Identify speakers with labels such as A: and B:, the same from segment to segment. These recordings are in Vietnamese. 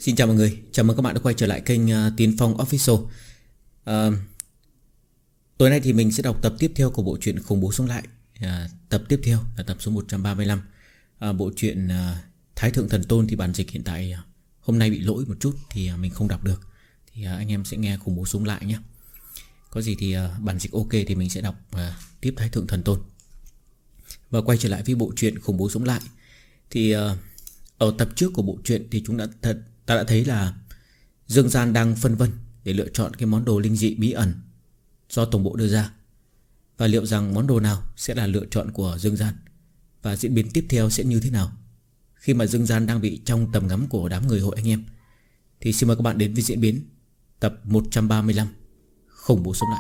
A: Xin chào mọi người, chào mừng các bạn đã quay trở lại kênh Tiến Phong Official. à, Tối nay thì mình sẽ đọc tập tiếp theo của bộ truyện Khủng Bố Sống Lại. Tập tiếp theo là tập số 135. Bộ truyện Thái Thượng Thần Tôn thì bản dịch hiện tại hôm nay bị lỗi một chút thì mình không đọc được. Thì anh em sẽ nghe Khủng Bố Sống Lại nhé. Có gì thì bản dịch ok thì mình sẽ đọc tiếp Thái Thượng Thần Tôn. Và quay trở lại với bộ truyện Khủng Bố Sống Lại. Thì ở tập trước của bộ truyện thì ta đã thấy là Dương Gian đang phân vân để lựa chọn cái món đồ linh dị bí ẩn do tổng bộ đưa ra. Và liệu rằng món đồ nào sẽ là lựa chọn của Dương Gian, và diễn biến tiếp theo sẽ như thế nào khi mà Dương Gian đang bị trong tầm ngắm của đám người hội anh em. Thì xin mời các bạn đến với diễn biến tập 135 Khủng Bố Sống Lại.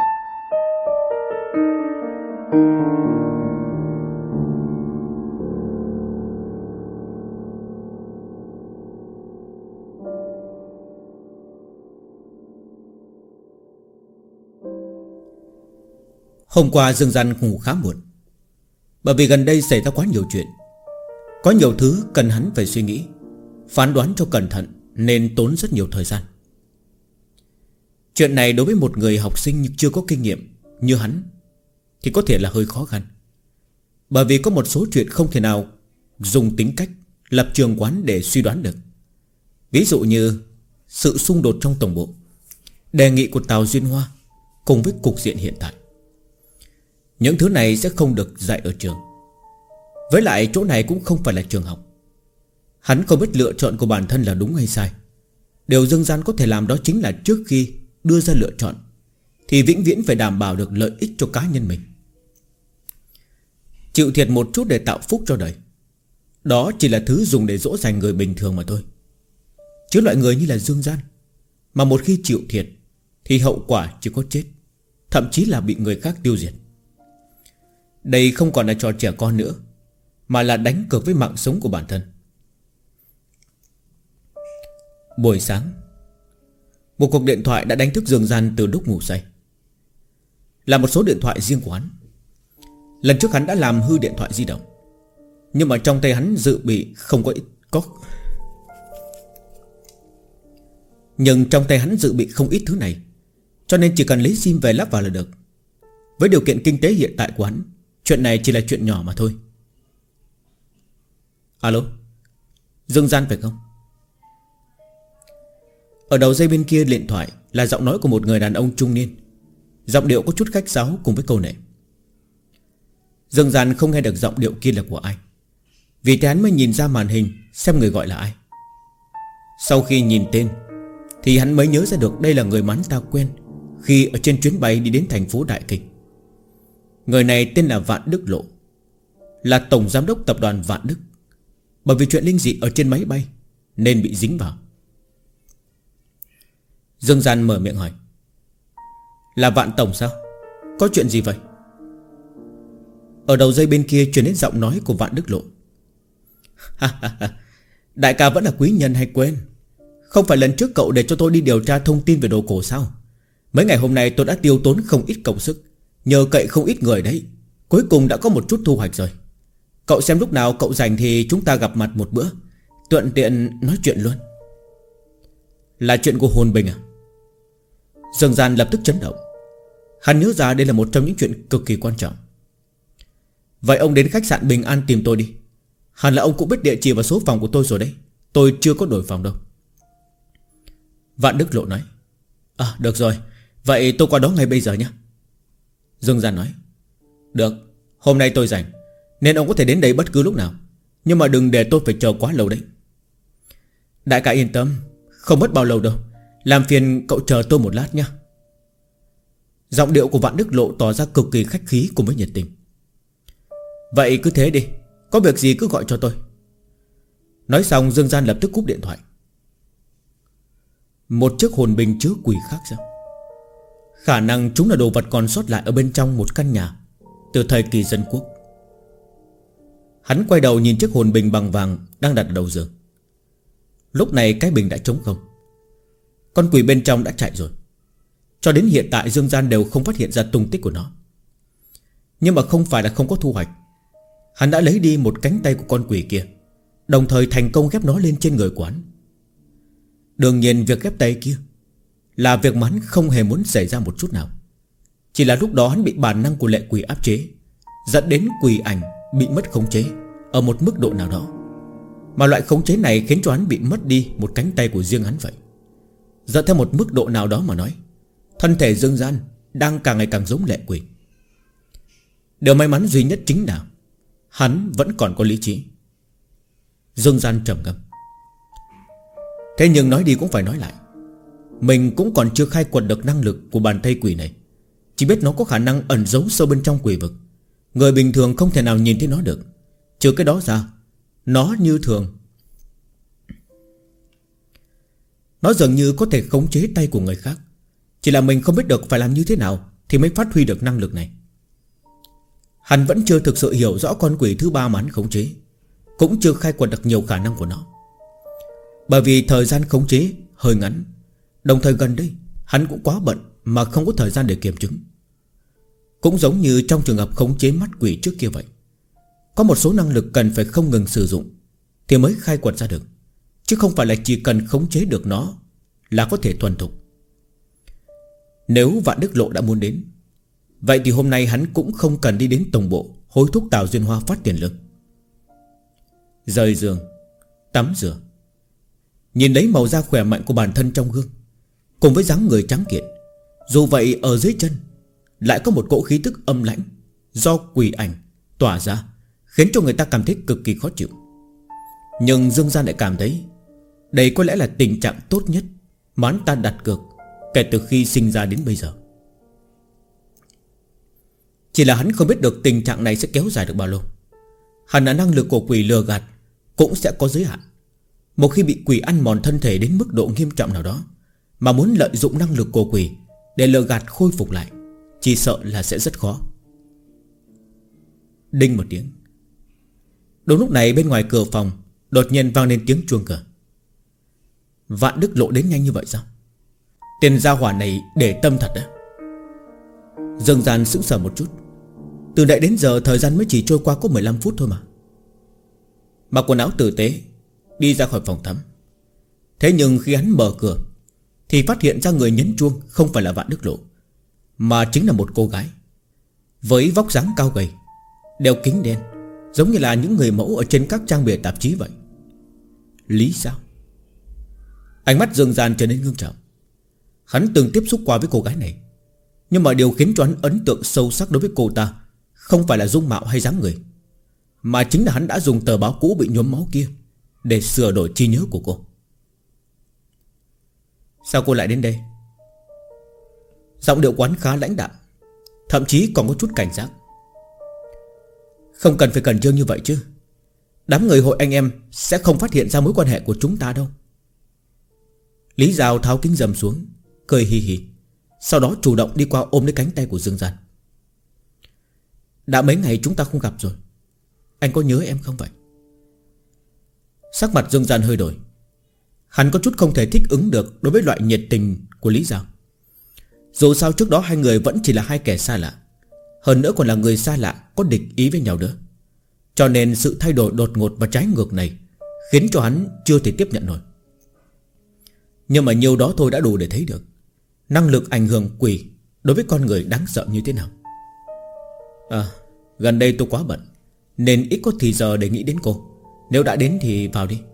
A: Hôm qua Dương Gian ngủ khá muộn, bởi vì gần đây xảy ra quá nhiều chuyện. Có nhiều thứ cần hắn phải suy nghĩ, phán đoán cho cẩn thận, nên tốn rất nhiều thời gian. Chuyện này đối với một người học sinh chưa có kinh nghiệm như hắn thì có thể là hơi khó khăn, bởi vì có một số chuyện không thể nào dùng tính cách, lập trường quán để suy đoán được. Ví dụ như sự xung đột trong tổng bộ, đề nghị của Tào Duyên Hoa cùng với cục diện hiện tại. Những thứ này sẽ không được dạy ở trường. Với lại chỗ này cũng không phải là trường học. Hắn không biết lựa chọn của bản thân là đúng hay sai. Điều Dương Gian có thể làm đó chính là trước khi đưa ra lựa chọn thì vĩnh viễn phải đảm bảo được lợi ích cho cá nhân mình, chịu thiệt một chút để tạo phúc cho đời. Đó chỉ là thứ dùng để dỗ dành người bình thường mà thôi. Chứ loại người như là Dương Gian mà một khi chịu thiệt thì hậu quả chỉ có chết, thậm chí là bị người khác tiêu diệt. Đây không còn là trò trẻ con nữa, mà là đánh cược với mạng sống của bản thân. Buổi sáng, một cuộc điện thoại đã đánh thức Dương Gian từ lúc ngủ say. Là một số điện thoại riêng của hắn. Lần trước hắn đã làm hư điện thoại di động, nhưng mà trong tay hắn dự bị không ít thứ này, cho nên chỉ cần lấy sim về lắp vào là được. Với điều kiện kinh tế hiện tại của hắn, chuyện này chỉ là chuyện nhỏ mà thôi. Alo, Dương Gian phải không? Ở đầu dây bên kia điện thoại là giọng nói của một người đàn ông trung niên, giọng điệu có chút khách sáo cùng với câu nệ. Dương Gian không nghe được giọng điệu kia là của ai, vì thế hắn mới nhìn ra màn hình xem người gọi là ai. Sau khi nhìn tên thì hắn mới nhớ ra được đây là người mà hắn ta quen khi ở trên chuyến bay đi đến thành phố Đại Kinh. Người này tên là Vạn Đức Lộ, là tổng giám đốc tập đoàn Vạn Đức. Bởi vì chuyện linh dị ở trên máy bay nên bị dính vào. Dương Gian mở miệng hỏi: là Vạn tổng sao? Có chuyện gì vậy? Ở đầu dây bên kia truyền đến giọng nói của Vạn Đức Lộ. Đại ca vẫn là quý nhân hay quên? Không phải lần trước cậu để cho tôi đi điều tra thông tin về đồ cổ sao? Mấy ngày hôm nay tôi đã tiêu tốn không ít công sức, nhờ cậy không ít người đấy, cuối cùng đã có một chút thu hoạch rồi. Cậu xem lúc nào cậu rảnh thì chúng ta gặp mặt một bữa, thuận tiện nói chuyện luôn. Là chuyện của Hồn Bình à? Dương Gian lập tức chấn động. Hắn nhớ ra đây là một trong những chuyện cực kỳ quan trọng. Vậy ông đến khách sạn Bình An tìm tôi đi. Hẳn là ông cũng biết địa chỉ và số phòng của tôi rồi đấy. Tôi chưa có đổi phòng đâu. Vạn Đức Lộ nói. Được rồi, vậy tôi qua đó ngay bây giờ nhé. Dương Gian nói. Được, hôm nay tôi rảnh, nên ông có thể đến đây bất cứ lúc nào, nhưng mà đừng để tôi phải chờ quá lâu đấy. Đại ca yên tâm, không mất bao lâu đâu. Làm phiền cậu chờ tôi một lát nhé. Giọng điệu của Vạn Đức Lộ tỏ ra cực kỳ khách khí cùng với nhiệt tình. Vậy cứ thế đi, có việc gì cứ gọi cho tôi. Nói xong Dương Gian lập tức cúp điện thoại. Một chiếc hồn bình chứa quỷ khác sao? Khả năng chúng là đồ vật còn sót lại ở bên trong một căn nhà từ thời kỳ dân quốc. Hắn quay đầu nhìn chiếc hồn bình bằng vàng đang đặt ở đầu giường. Lúc này cái bình đã trống không. Con quỷ bên trong đã chạy rồi. Cho đến hiện tại Dương Gian đều không phát hiện ra tung tích của nó. Nhưng mà không phải là không có thu hoạch. Hắn đã lấy đi một cánh tay của con quỷ kia, đồng thời thành công ghép nó lên trên người của hắn. Đương nhiên việc ghép tay kia là việc mà hắn không hề muốn xảy ra một chút nào. Chỉ là lúc đó hắn bị bản năng của lệ quỷ áp chế, dẫn đến quỷ ảnh bị mất khống chế ở một mức độ nào đó. Mà loại khống chế này khiến cho hắn bị mất đi một cánh tay của riêng hắn vậy. Dẫn theo một mức độ nào đó mà nói, thân thể Dương Gian đang càng ngày càng giống lệ quỷ. Điều may mắn duy nhất chính là hắn vẫn còn có lý trí. Dương Gian trầm ngâm. Thế nhưng nói đi cũng phải nói lại, mình cũng còn chưa khai quật được năng lực của bàn tay quỷ này. Chỉ biết nó có khả năng ẩn giấu sâu bên trong quỷ vực. Người bình thường không thể nào nhìn thấy nó được. Trừ cái đó ra, nó như thường, nó dường như có thể khống chế tay của người khác. Chỉ là mình không biết được phải làm như thế nào thì mới phát huy được năng lực này. Hắn vẫn chưa thực sự hiểu rõ con quỷ thứ ba mà hắn khống chế, cũng chưa khai quật được nhiều khả năng của nó. Bởi vì thời gian khống chế hơi ngắn, đồng thời gần đây hắn cũng quá bận mà không có thời gian để kiểm chứng. Cũng giống như trong trường hợp khống chế mắt quỷ trước kia vậy, có một số năng lực cần phải không ngừng sử dụng thì mới khai quật ra được, chứ không phải là chỉ cần khống chế được nó là có thể thuần thục. Nếu Vạn Đức Lộ đã muốn đến, vậy thì hôm nay hắn cũng không cần đi đến tổng bộ hối thúc Tào Duyên Hoa phát tiền lương. Rời giường, tắm rửa, nhìn lấy màu da khỏe mạnh của bản thân trong gương, cùng với dáng người trắng kiện, dù vậy ở dưới chân lại có một cỗ khí tức âm lãnh do quỷ ảnh tỏa ra, khiến cho người ta cảm thấy cực kỳ khó chịu. Nhưng Dương Gian lại cảm thấy đây có lẽ là tình trạng tốt nhất mà hắn ta đặt cược kể từ khi sinh ra đến bây giờ. Chỉ là hắn không biết được tình trạng này sẽ kéo dài được bao lâu. Hẳn là năng lực của quỷ lừa gạt cũng sẽ có giới hạn. Một khi bị quỷ ăn mòn thân thể đến mức độ nghiêm trọng nào đó, mà muốn lợi dụng năng lực của quỷ để lừa gạt khôi phục lại, chỉ sợ là sẽ rất khó. Đinh một tiếng. Đúng lúc này bên ngoài cửa phòng đột nhiên vang lên tiếng chuông cửa. Vạn Đức Lộ đến nhanh như vậy sao? Tên gia hỏa này để tâm thật đấy. Dương Gian sững sờ một chút. Từ nãy đến giờ thời gian mới chỉ trôi qua có 15 phút thôi mà. Mặc quần áo tử tế đi ra khỏi phòng tắm. Thế nhưng khi hắn mở cửa thì phát hiện ra người nhấn chuông không phải là Vạn Đức Lộ, mà chính là một cô gái với vóc dáng cao gầy, đeo kính đen, giống như là những người mẫu ở trên các trang bìa tạp chí vậy. Lý sao? Ánh mắt Dương Gian trở nên ngưng trọng. Hắn từng tiếp xúc qua với cô gái này, nhưng mà điều khiến cho hắn ấn tượng sâu sắc đối với cô ta không phải là dung mạo hay dáng người, mà chính là hắn đã dùng tờ báo cũ bị nhuốm máu kia để sửa đổi trí nhớ của cô. Sao cô lại đến đây? Giọng điệu quán khá lãnh đạm, thậm chí còn có chút cảnh giác. Không cần phải cẩn trương như vậy chứ. Đám người hội anh em sẽ không phát hiện ra mối quan hệ của chúng ta đâu. Lý Giao tháo kính râm xuống, cười hì hì, sau đó chủ động đi qua ôm lấy cánh tay của Dương Gian. Đã mấy ngày chúng ta không gặp rồi, anh có nhớ em không vậy? Sắc mặt Dương Gian hơi đổi. Hắn có chút không thể thích ứng được đối với loại nhiệt tình của Lý Giao. Dù sao trước đó hai người vẫn chỉ là hai kẻ xa lạ, hơn nữa còn là người xa lạ có địch ý với nhau nữa. Cho nên sự thay đổi đột ngột và trái ngược này khiến cho hắn chưa thể tiếp nhận nổi. Nhưng mà nhiều đó thôi đã đủ để thấy được năng lực ảnh hưởng quỷ đối với con người đáng sợ như thế nào. Gần đây tôi quá bận nên ít có thì giờ để nghĩ đến cô. Nếu đã đến thì vào đi.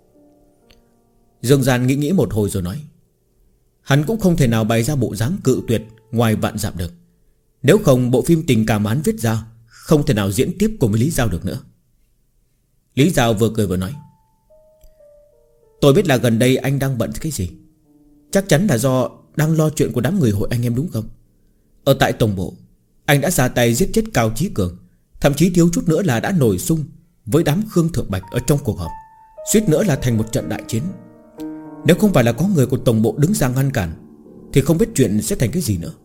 A: Dương Gian nghĩ một hồi rồi nói. Hắn cũng không thể nào bày ra bộ dáng cự tuyệt ngoài vạn dặm được. Nếu không bộ phim tình cảm hắn viết ra không thể nào diễn tiếp cùng với Lý Giao được nữa. Lý Giao vừa cười vừa nói. Tôi biết là gần đây anh đang bận cái gì. Chắc chắn là do đang lo chuyện của đám người hội anh em đúng không? Ở tại tổng bộ anh đã ra tay giết chết Cao Chí Cường, thậm chí thiếu chút nữa là đã nổi xung với đám Khương Thượng Bạch ở trong cuộc họp, suýt nữa là thành một trận đại chiến. Nếu không phải là có người của tổng bộ đứng ra ngăn cản thì không biết chuyện sẽ thành cái gì nữa.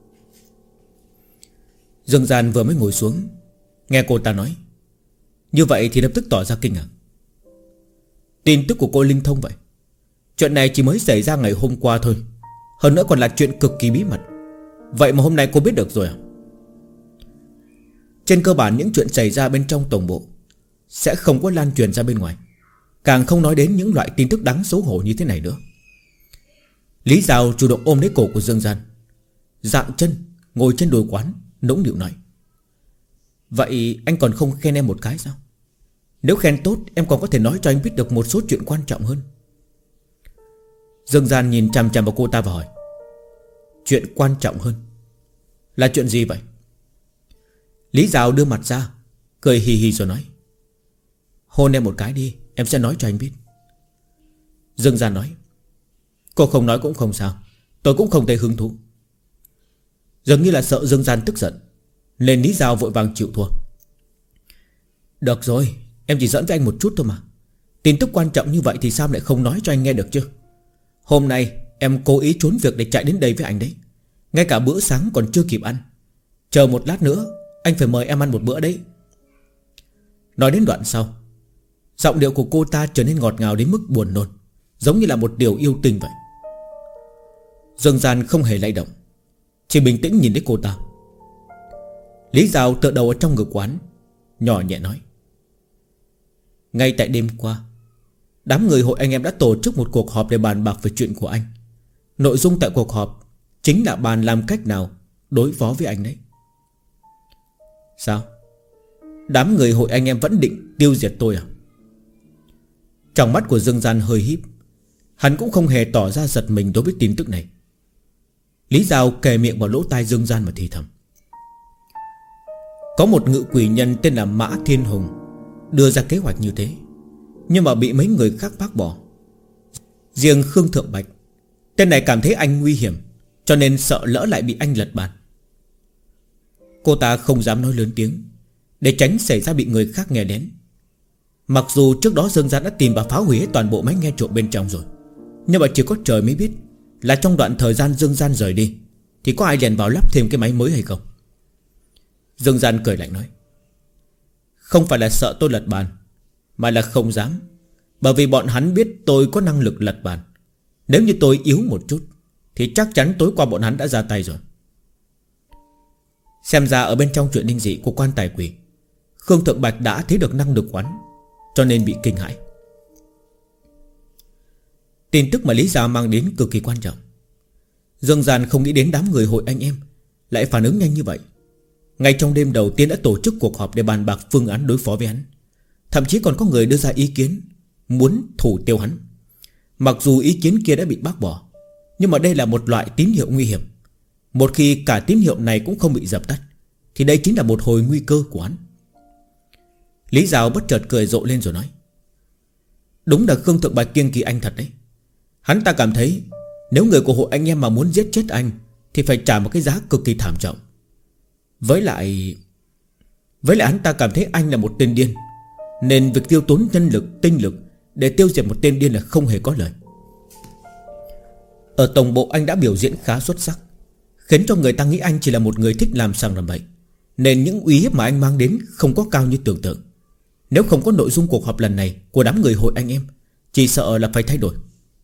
A: Dương Gian vừa mới ngồi xuống, nghe cô ta nói như vậy thì lập tức tỏ ra kinh ngạc. Tin tức của cô linh thông vậy? Chuyện này chỉ mới xảy ra ngày hôm qua thôi, hơn nữa còn là chuyện cực kỳ bí mật. Vậy mà hôm nay cô biết được rồi à? Trên cơ bản những chuyện xảy ra bên trong tổng bộ sẽ không có lan truyền ra bên ngoài, càng không nói đến những loại tin tức đáng xấu hổ như thế này nữa. Lý Giao chủ động ôm lấy cổ của Dương Gian, dạng chân ngồi trên đồi quán, nũng nịu nói: Vậy anh còn không khen em một cái sao? Nếu khen tốt, em còn có thể nói cho anh biết được một số chuyện quan trọng hơn. Dương Gian nhìn chằm chằm vào cô ta và hỏi: Chuyện quan trọng hơn là chuyện gì vậy? Lý Giao đưa mặt ra, cười hì hì rồi nói: Hôn em một cái đi, em sẽ nói cho anh biết. Dương Gian nói: Cô không nói cũng không sao, tôi cũng không thấy hứng thú. Dường như là sợ Dương Gian tức giận, nên Lý Giao vội vàng chịu thua. Được rồi, em chỉ giỡn với anh một chút thôi mà. Tin tức quan trọng như vậy thì sao lại không nói cho anh nghe được chứ? Hôm nay em cố ý trốn việc để chạy đến đây với anh đấy. Ngay cả bữa sáng còn chưa kịp ăn. Chờ một lát nữa anh phải mời em ăn một bữa đấy. Nói đến đoạn sau, giọng điệu của cô ta trở nên ngọt ngào đến mức buồn nôn, giống như là một điều yêu tình vậy. Dương Gian không hề lay động, chỉ bình tĩnh nhìn đến cô ta. Lý Giao tựa đầu ở trong ngực quán, nhỏ nhẹ nói: Ngay tại đêm qua, đám người hội anh em đã tổ chức một cuộc họp để bàn bạc về chuyện của anh. Nội dung tại cuộc họp chính là bàn làm cách nào đối phó với anh đấy. Sao? Đám người hội anh em vẫn định tiêu diệt tôi à? Trong mắt của Dương Gian hơi híp. Hắn cũng không hề tỏ ra giật mình đối với tin tức này. Lý Giao kề miệng vào lỗ tai Dương Gian mà thì thầm: Có một ngự quỷ nhân tên là Mã Thiên Hùng đưa ra kế hoạch như thế, nhưng mà bị mấy người khác bác bỏ. Riêng Khương Thượng Bạch, tên này cảm thấy anh nguy hiểm, cho nên sợ lỡ lại bị anh lật bàn. Cô ta không dám nói lớn tiếng, để tránh xảy ra bị người khác nghe đến. Mặc dù trước đó Dương Gian đã tìm và phá hủy hết toàn bộ máy nghe trộm bên trong rồi, nhưng mà chỉ có trời mới biết là trong đoạn thời gian Dương Gian rời đi thì có ai lèn vào lắp thêm cái máy mới hay không. Dương Gian cười lạnh nói: Không phải là sợ tôi lật bàn, mà là không dám. Bởi vì bọn hắn biết tôi có năng lực lật bàn. Nếu như tôi yếu một chút thì chắc chắn tối qua bọn hắn đã ra tay rồi. Xem ra ở bên trong chuyện linh dị của quan tài quỷ, Khương Thượng Bạch đã thấy được năng lực quán, cho nên bị kinh hãi. Tin tức mà Lý Giao mang đến cực kỳ quan trọng. Dương Gian không nghĩ đến đám người hội anh em lại phản ứng nhanh như vậy. Ngay trong đêm đầu tiên đã tổ chức cuộc họp để bàn bạc phương án đối phó với hắn. Thậm chí còn có người đưa ra ý kiến muốn thủ tiêu hắn. Mặc dù ý kiến kia đã bị bác bỏ, nhưng mà đây là một loại tín hiệu nguy hiểm. Một khi cả tín hiệu này cũng không bị dập tắt thì đây chính là một hồi nguy cơ của hắn. Lý Giao bất chợt cười rộ lên rồi nói: Đúng là Khương Thượng Bạch kiêng kỵ anh thật đấy. Hắn ta cảm thấy nếu người của hội anh em mà muốn giết chết anh thì phải trả một cái giá cực kỳ thảm trọng. Với lại hắn ta cảm thấy anh là một tên điên, nên việc tiêu tốn nhân lực, tinh lực để tiêu diệt một tên điên là không hề có lợi. Ở tổng bộ anh đã biểu diễn khá xuất sắc, khiến cho người ta nghĩ anh chỉ là một người thích làm sằng làm bậy, nên những uy hiếp mà anh mang đến không có cao như tưởng tượng. Nếu không có nội dung cuộc họp lần này của đám người hội anh em, chỉ sợ là phải thay đổi.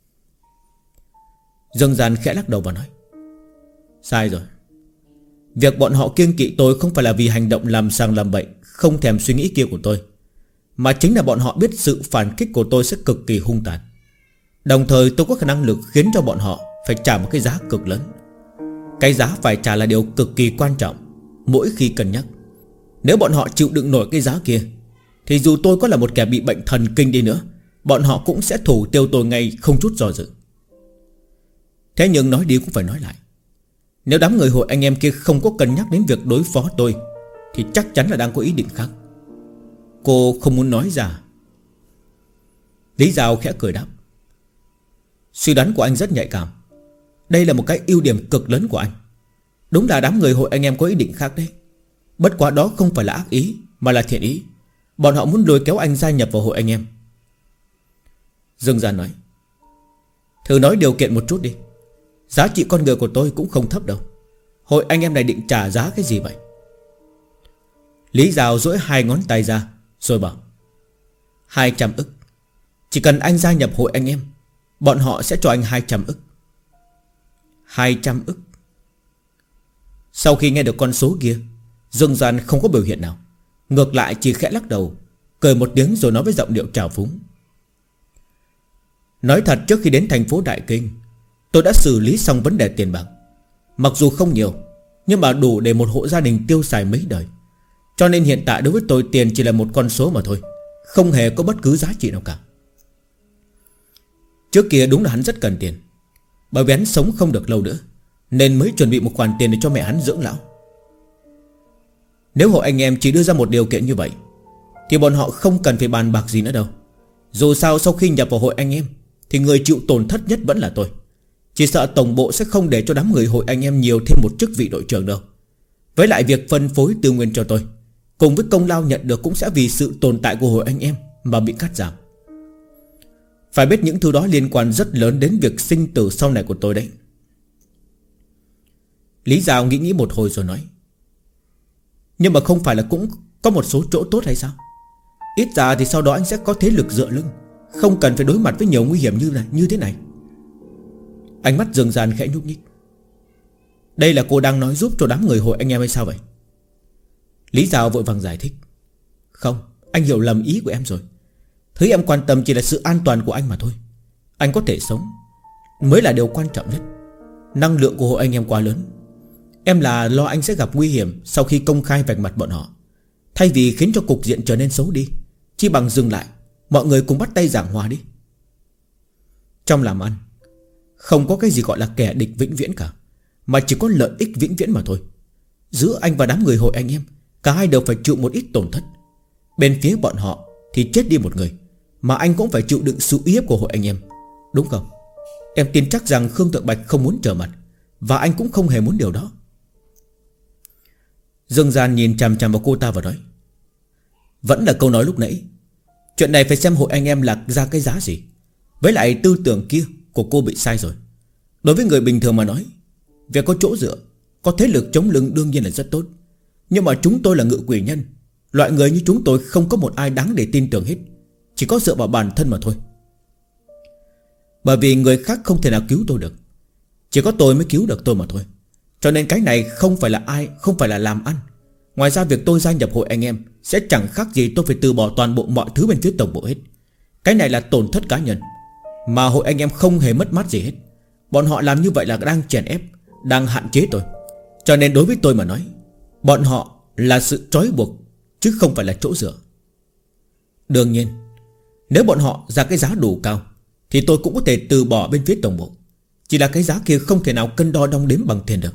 A: Dương Gian khẽ lắc đầu và nói: Sai rồi. Việc bọn họ kiêng kỵ tôi không phải là vì hành động làm sằng làm bậy, không thèm suy nghĩ kia của tôi, mà chính là bọn họ biết sự phản kích của tôi sẽ cực kỳ hung tàn. Đồng thời tôi có khả năng lực khiến cho bọn họ phải trả một cái giá cực lớn. Cái giá phải trả là điều cực kỳ quan trọng mỗi khi cân nhắc. Nếu bọn họ chịu đựng nổi cái giá kia thì dù tôi có là một kẻ bị bệnh thần kinh đi nữa, bọn họ cũng sẽ thủ tiêu tôi ngay không chút do dự. Thế nhưng nói đi cũng phải nói lại, nếu đám người hội anh em kia không có cân nhắc đến việc đối phó tôi thì chắc chắn là đang có ý định khác. Cô không muốn nói ra. Lý Giao khẽ cười đáp: Suy đoán của anh rất nhạy cảm. Đây là một cái ưu điểm cực lớn của anh. Đúng là đám người hội anh em có ý định khác đấy. Bất quá đó không phải là ác ý, mà là thiện ý. Bọn họ muốn lôi kéo anh gia nhập vào hội anh em. Dương Gian nói: Thử nói điều kiện một chút đi. Giá trị con người của tôi cũng không thấp đâu. Hội anh em này định trả giá cái gì vậy? Lý Giao duỗi hai ngón tay ra rồi bảo: 200 ức. Chỉ cần anh gia nhập hội anh em, bọn họ sẽ cho anh 200 ức. 200 ức. Sau khi nghe được con số kia, Dương Gian không có biểu hiện nào, ngược lại chỉ khẽ lắc đầu, cười một tiếng rồi nói với giọng điệu trào phúng: Nói thật, trước khi đến thành phố Đại Kinh, tôi đã xử lý xong vấn đề tiền bạc. Mặc dù không nhiều, nhưng mà đủ để một hộ gia đình tiêu xài mấy đời. Cho nên hiện tại đối với tôi tiền chỉ là một con số mà thôi, không hề có bất cứ giá trị nào cả. Trước kia đúng là hắn rất cần tiền, bởi vì hắn sống không được lâu nữa, nên mới chuẩn bị một khoản tiền để cho mẹ hắn dưỡng lão. Nếu hộ anh em chỉ đưa ra một điều kiện như vậy thì bọn họ không cần phải bàn bạc gì nữa đâu. Dù sao sau khi nhập vào hội anh em thì người chịu tổn thất nhất vẫn là tôi. Chỉ sợ tổng bộ sẽ không để cho đám người hội anh em nhiều thêm một chức vị đội trưởng đâu. Với lại việc phân phối tư nguyên cho tôi, cùng với công lao nhận được, cũng sẽ vì sự tồn tại của hội anh em mà bị cắt giảm. Phải biết những thứ đó liên quan rất lớn đến việc sinh tử sau này của tôi đấy. Lý Giao nghĩ một hồi rồi nói: nhưng mà không phải là cũng có một số chỗ tốt hay sao? Ít ra thì sau đó anh sẽ có thế lực dựa lưng, không cần phải đối mặt với nhiều nguy hiểm như thế này. Ánh mắt Dương Gian khẽ nhúc nhích. Đây là cô đang nói giúp cho đám người hội anh em hay sao vậy? Lý Giao vội vàng giải thích: không, anh hiểu lầm ý của em rồi. Thứ em quan tâm chỉ là sự an toàn của anh mà thôi. Anh có thể sống mới là điều quan trọng nhất. Năng lượng của hội anh em quá lớn. Em là lo anh sẽ gặp nguy hiểm sau khi công khai vạch mặt bọn họ. Thay vì khiến cho cục diện trở nên xấu đi, chỉ bằng dừng lại, mọi người cùng bắt tay giảng hòa đi. Trong làm ăn không có cái gì gọi là kẻ địch vĩnh viễn cả, mà chỉ có lợi ích vĩnh viễn mà thôi. Giữa anh và đám người hội anh em, cả hai đều phải chịu một ít tổn thất. Bên phía bọn họ thì chết đi một người, mà anh cũng phải chịu đựng sự uy hiếp của hội anh em, đúng không? Em tin chắc rằng Khương Thượng Bạch không muốn trở mặt, và anh cũng không hề muốn điều đó. Dương Gian nhìn chằm chằm vào cô ta và nói: vẫn là câu nói lúc nãy, chuyện này phải xem hội anh em lạc ra cái giá gì. Với lại tư tưởng kia của cô bị sai rồi. Đối với người bình thường mà nói, việc có chỗ dựa, có thế lực chống lưng đương nhiên là rất tốt. Nhưng mà chúng tôi là ngự quỷ nhân, loại người như chúng tôi không có một ai đáng để tin tưởng hết, chỉ có dựa vào bản thân mà thôi. Bởi vì người khác không thể nào cứu tôi được, chỉ có tôi mới cứu được tôi mà thôi. Cho nên cái này không phải là làm ăn. Ngoài ra việc tôi gia nhập hội anh em sẽ chẳng khác gì tôi phải từ bỏ toàn bộ mọi thứ bên phía tổng bộ hết. Cái này là tổn thất cá nhân, mà hội anh em không hề mất mát gì hết. Bọn họ làm như vậy là đang chèn ép, đang hạn chế tôi. Cho nên đối với tôi mà nói, bọn họ là sự trói buộc, chứ không phải là chỗ dựa. Đương nhiên, nếu bọn họ ra cái giá đủ cao thì tôi cũng có thể từ bỏ bên phía tổng bộ. Chỉ là cái giá kia không thể nào cân đo đong đếm bằng tiền được.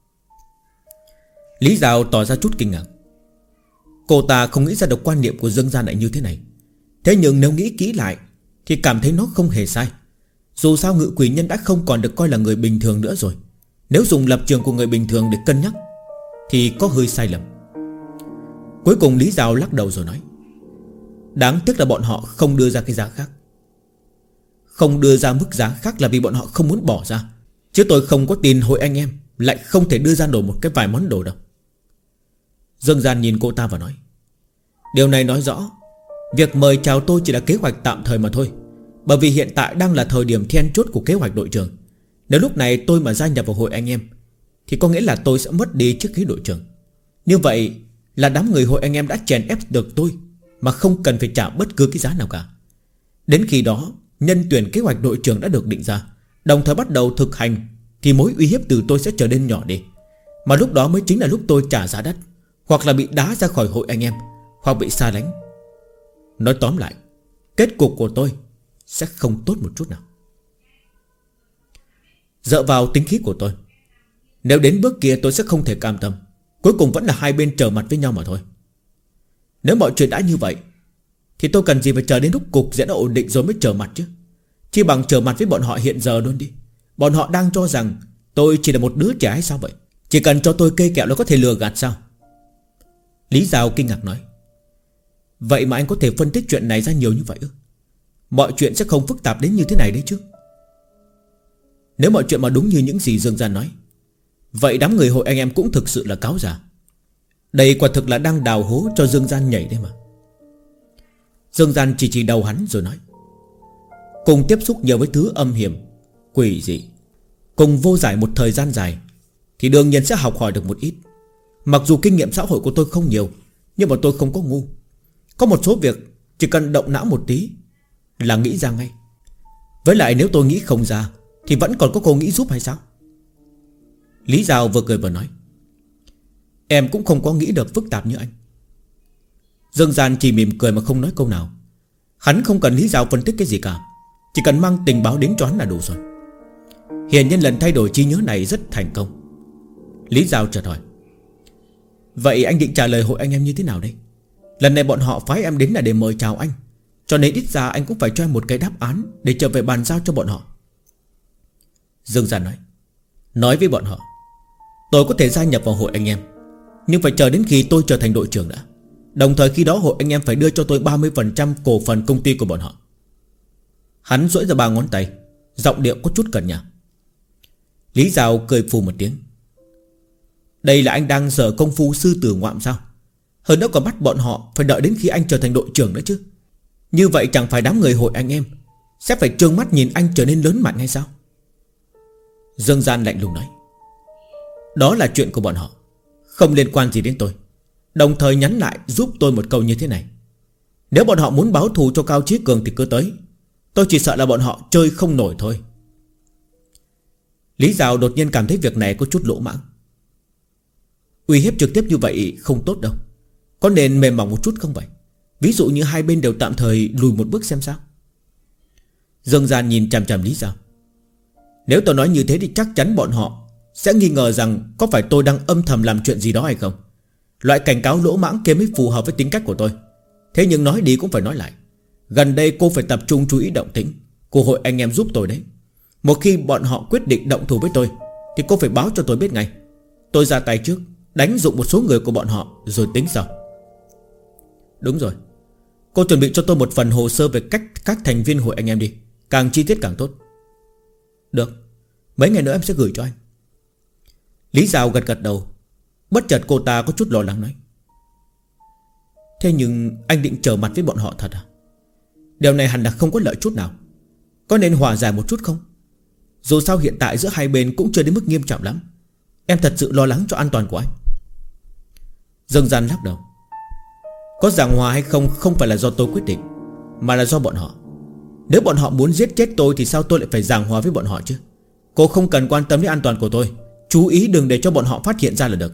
A: Lý Giao tỏ ra chút kinh ngạc. Cô ta không nghĩ ra được quan niệm của Dương Gian lại như thế này. Thế nhưng nếu nghĩ kỹ lại thì cảm thấy nó không hề sai. Dù sao ngự quỷ nhân đã không còn được coi là người bình thường nữa rồi. Nếu dùng lập trường của người bình thường để cân nhắc thì có hơi sai lầm. Cuối cùng Lý Giao lắc đầu rồi nói: đáng tiếc là bọn họ không đưa ra cái giá khác. Không đưa ra mức giá khác là vì bọn họ không muốn bỏ ra, chứ tôi không có tin hội anh em lại không thể đưa ra nổi một cái vài món đồ đâu. Dương Gian nhìn cô ta và nói: điều này nói rõ việc mời chào tôi chỉ là kế hoạch tạm thời mà thôi. Bởi vì hiện tại đang là thời điểm then chốt của kế hoạch đội trưởng. Nếu lúc này tôi mà gia nhập vào hội anh em thì có nghĩa là tôi sẽ mất đi chức khí đội trưởng. Như vậy là đám người hội anh em đã chèn ép được tôi, mà không cần phải trả bất cứ cái giá nào cả. Đến khi đó nhân tuyển kế hoạch đội trưởng đã được định ra, đồng thời bắt đầu thực hành, thì mối uy hiếp từ tôi sẽ trở nên nhỏ đi. Mà lúc đó mới chính là lúc tôi trả giá đắt, hoặc là bị đá ra khỏi hội anh em, hoặc bị xa lánh. Nói tóm lại, kết cục của tôi sẽ không tốt một chút nào. Dựa vào tính khí của tôi, nếu đến bước kia tôi sẽ không thể cam tâm. Cuối cùng vẫn là hai bên trở mặt với nhau mà thôi. Nếu mọi chuyện đã như vậy thì tôi cần gì phải chờ đến lúc cục diện đã ổn định rồi mới trở mặt chứ. Chỉ bằng trở mặt với bọn họ hiện giờ luôn đi. Bọn họ đang cho rằng tôi chỉ là một đứa trẻ hay sao vậy? Chỉ cần cho tôi cây kẹo là có thể lừa gạt sao? Lý Giao kinh ngạc nói: vậy mà anh có thể phân tích chuyện này ra nhiều như vậy ư? Mọi chuyện sẽ không phức tạp đến như thế này đấy chứ. Nếu mọi chuyện mà đúng như những gì Dương Gian nói, vậy đám người hội anh em cũng thực sự là cáo già. Đây quả thực là đang đào hố cho Dương Gian nhảy đấy mà. Dương Gian chỉ đầu hắn rồi nói: cùng tiếp xúc nhiều với thứ âm hiểm, quỷ dị, cùng vô giải một thời gian dài thì đương nhiên sẽ học hỏi được một ít. Mặc dù kinh nghiệm xã hội của tôi không nhiều, nhưng mà tôi không có ngu. Có một số việc chỉ cần động não một tí là nghĩ ra ngay. Với lại nếu tôi nghĩ không ra thì vẫn còn có cô nghĩ giúp hay sao? Lý Giao vừa cười vừa nói: Em cũng không có nghĩ được phức tạp như anh. Dương Gian chỉ mỉm cười mà không nói câu nào. Hắn không cần Lý Giao phân tích cái gì cả, chỉ cần mang tình báo đến cho hắn là đủ rồi. Hiển nhiên lần thay đổi trí nhớ này rất thành công. Lý Giao chợt hỏi: Vậy anh định trả lời hội anh em như thế nào đây? Lần này bọn họ phái em đến là để mời chào anh, cho nên ít ra anh cũng phải cho em một cái đáp án để trở về bàn giao cho bọn họ. Dương Gian nói với bọn họ: Tôi có thể gia nhập vào hội anh em, nhưng phải chờ đến khi tôi trở thành đội trưởng đã. Đồng thời khi đó hội anh em phải đưa cho tôi 30% cổ phần công ty của bọn họ. Hắn duỗi ra 3 ngón tay, giọng điệu có chút cẩn nhả. Lý Giao cười phù một tiếng: Đây là anh đang giở công phu sư tử ngoạm sao? Hơn nữa còn bắt bọn họ phải đợi đến khi anh trở thành đội trưởng nữa chứ. Như vậy chẳng phải đám người hội anh em sẽ phải trơ mắt nhìn anh trở nên lớn mạnh hay sao? Dương Gian lạnh lùng nói: Đó là chuyện của bọn họ, không liên quan gì đến tôi. Đồng thời nhắn lại giúp tôi một câu như thế này: Nếu bọn họ muốn báo thù cho Cao Chí Cường thì cứ tới, tôi chỉ sợ là bọn họ chơi không nổi thôi. Lý Giao đột nhiên cảm thấy việc này có chút lỗ mãng. Uy hiếp trực tiếp như vậy không tốt đâu, có nên mềm mỏng một chút không vậy? Ví dụ như hai bên đều tạm thời lùi một bước xem sao. Dương Gian nhìn chằm chằm Lý Giao: Nếu tôi nói như thế thì chắc chắn bọn họ sẽ nghi ngờ rằng có phải tôi đang âm thầm làm chuyện gì đó hay không. Loại cảnh cáo lỗ mãng kia mới phù hợp với tính cách của tôi. Thế nhưng nói đi cũng phải nói lại, gần đây cô phải tập trung chú ý động tĩnh của hội anh em giúp tôi đấy. Một khi bọn họ quyết định động thủ với tôi thì cô phải báo cho tôi biết ngay. Tôi ra tay trước, đánh dụng một số người của bọn họ rồi tính sau. Đúng rồi, cô chuẩn bị cho tôi một phần hồ sơ về cách các thành viên hội anh em đi, càng chi tiết càng tốt. Được, mấy ngày nữa em sẽ gửi cho anh. Lý Giao gật gật đầu. Bất chợt cô ta có chút lo lắng nói: Thế nhưng anh định trở mặt với bọn họ thật à? Điều này hẳn là không có lợi chút nào. Có nên hòa giải một chút không? Dù sao hiện tại giữa hai bên cũng chưa đến mức nghiêm trọng lắm. Em thật sự lo lắng cho an toàn của anh. Dương Gian lắc đầu: Có giảng hòa hay không không phải là do tôi quyết định, mà là do bọn họ. Nếu bọn họ muốn giết chết tôi thì sao tôi lại phải giảng hòa với bọn họ chứ? Cô không cần quan tâm đến an toàn của tôi, chú ý đừng để cho bọn họ phát hiện ra là được.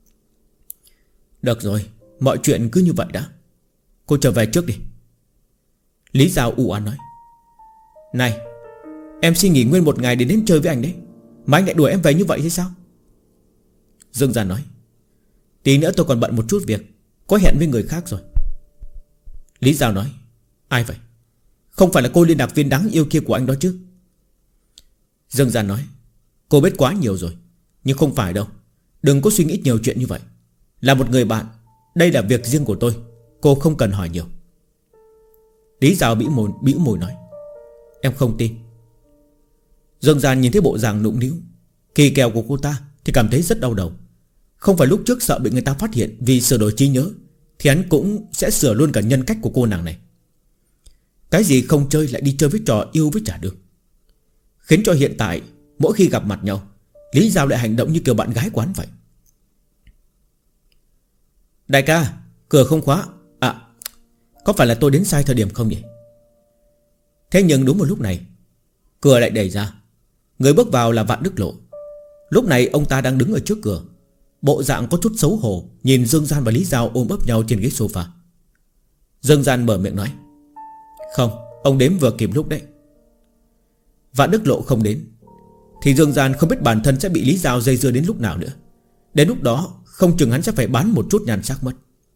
A: Được rồi, mọi chuyện cứ như vậy đã. Cô trở về trước đi. Lý Giao u oán nói: Này, em xin nghỉ nguyên một ngày để đến chơi với anh đấy, mà anh lại đuổi em về như vậy thế sao? Dương Gian nói: Tí nữa tôi còn bận một chút việc, có hẹn với người khác rồi. Lý Giao nói: Ai vậy? Không phải là cô liên lạc viên đáng yêu kia của anh đó chứ? Dương Gian nói: Cô biết quá nhiều rồi, nhưng không phải đâu. Đừng có suy nghĩ nhiều chuyện như vậy. Là một người bạn, đây là việc riêng của tôi, cô không cần hỏi nhiều. Lý Giao bĩu môi nói: Em không tin. Dương Gian nhìn thấy bộ dạng nũng níu kỳ kèo của cô ta thì cảm thấy rất đau đầu. Không phải lúc trước sợ bị người ta phát hiện vì sửa đổi trí nhớ, thì hắn cũng sẽ sửa luôn cả nhân cách của cô nàng này. Cái gì không chơi lại đi chơi với trò yêu với trả được, khiến cho hiện tại mỗi khi gặp mặt nhau, Lý Giao lại hành động như kiểu bạn gái của hắn vậy. Đại ca, cửa không khóa. À, có phải là tôi đến sai thời điểm không nhỉ? Thế nhưng đúng một lúc này, cửa lại đẩy ra. Người bước vào là Vạn Đức Lộ. Lúc này ông ta đang đứng ở trước cửa, bộ dạng có chút xấu hổ, nhìn Dương Gian và Lý Giao ôm ấp nhau trên ghế sofa. Dương Gian mở miệng nói: Không, ông đến vừa kịp lúc đấy. Vạn Đức Lộ không đến thì Dương Gian không biết bản thân sẽ bị Lý Giao dây dưa đến lúc nào nữa. Đến lúc đó không chừng hắn sẽ phải bán một chút nhan sắc mất.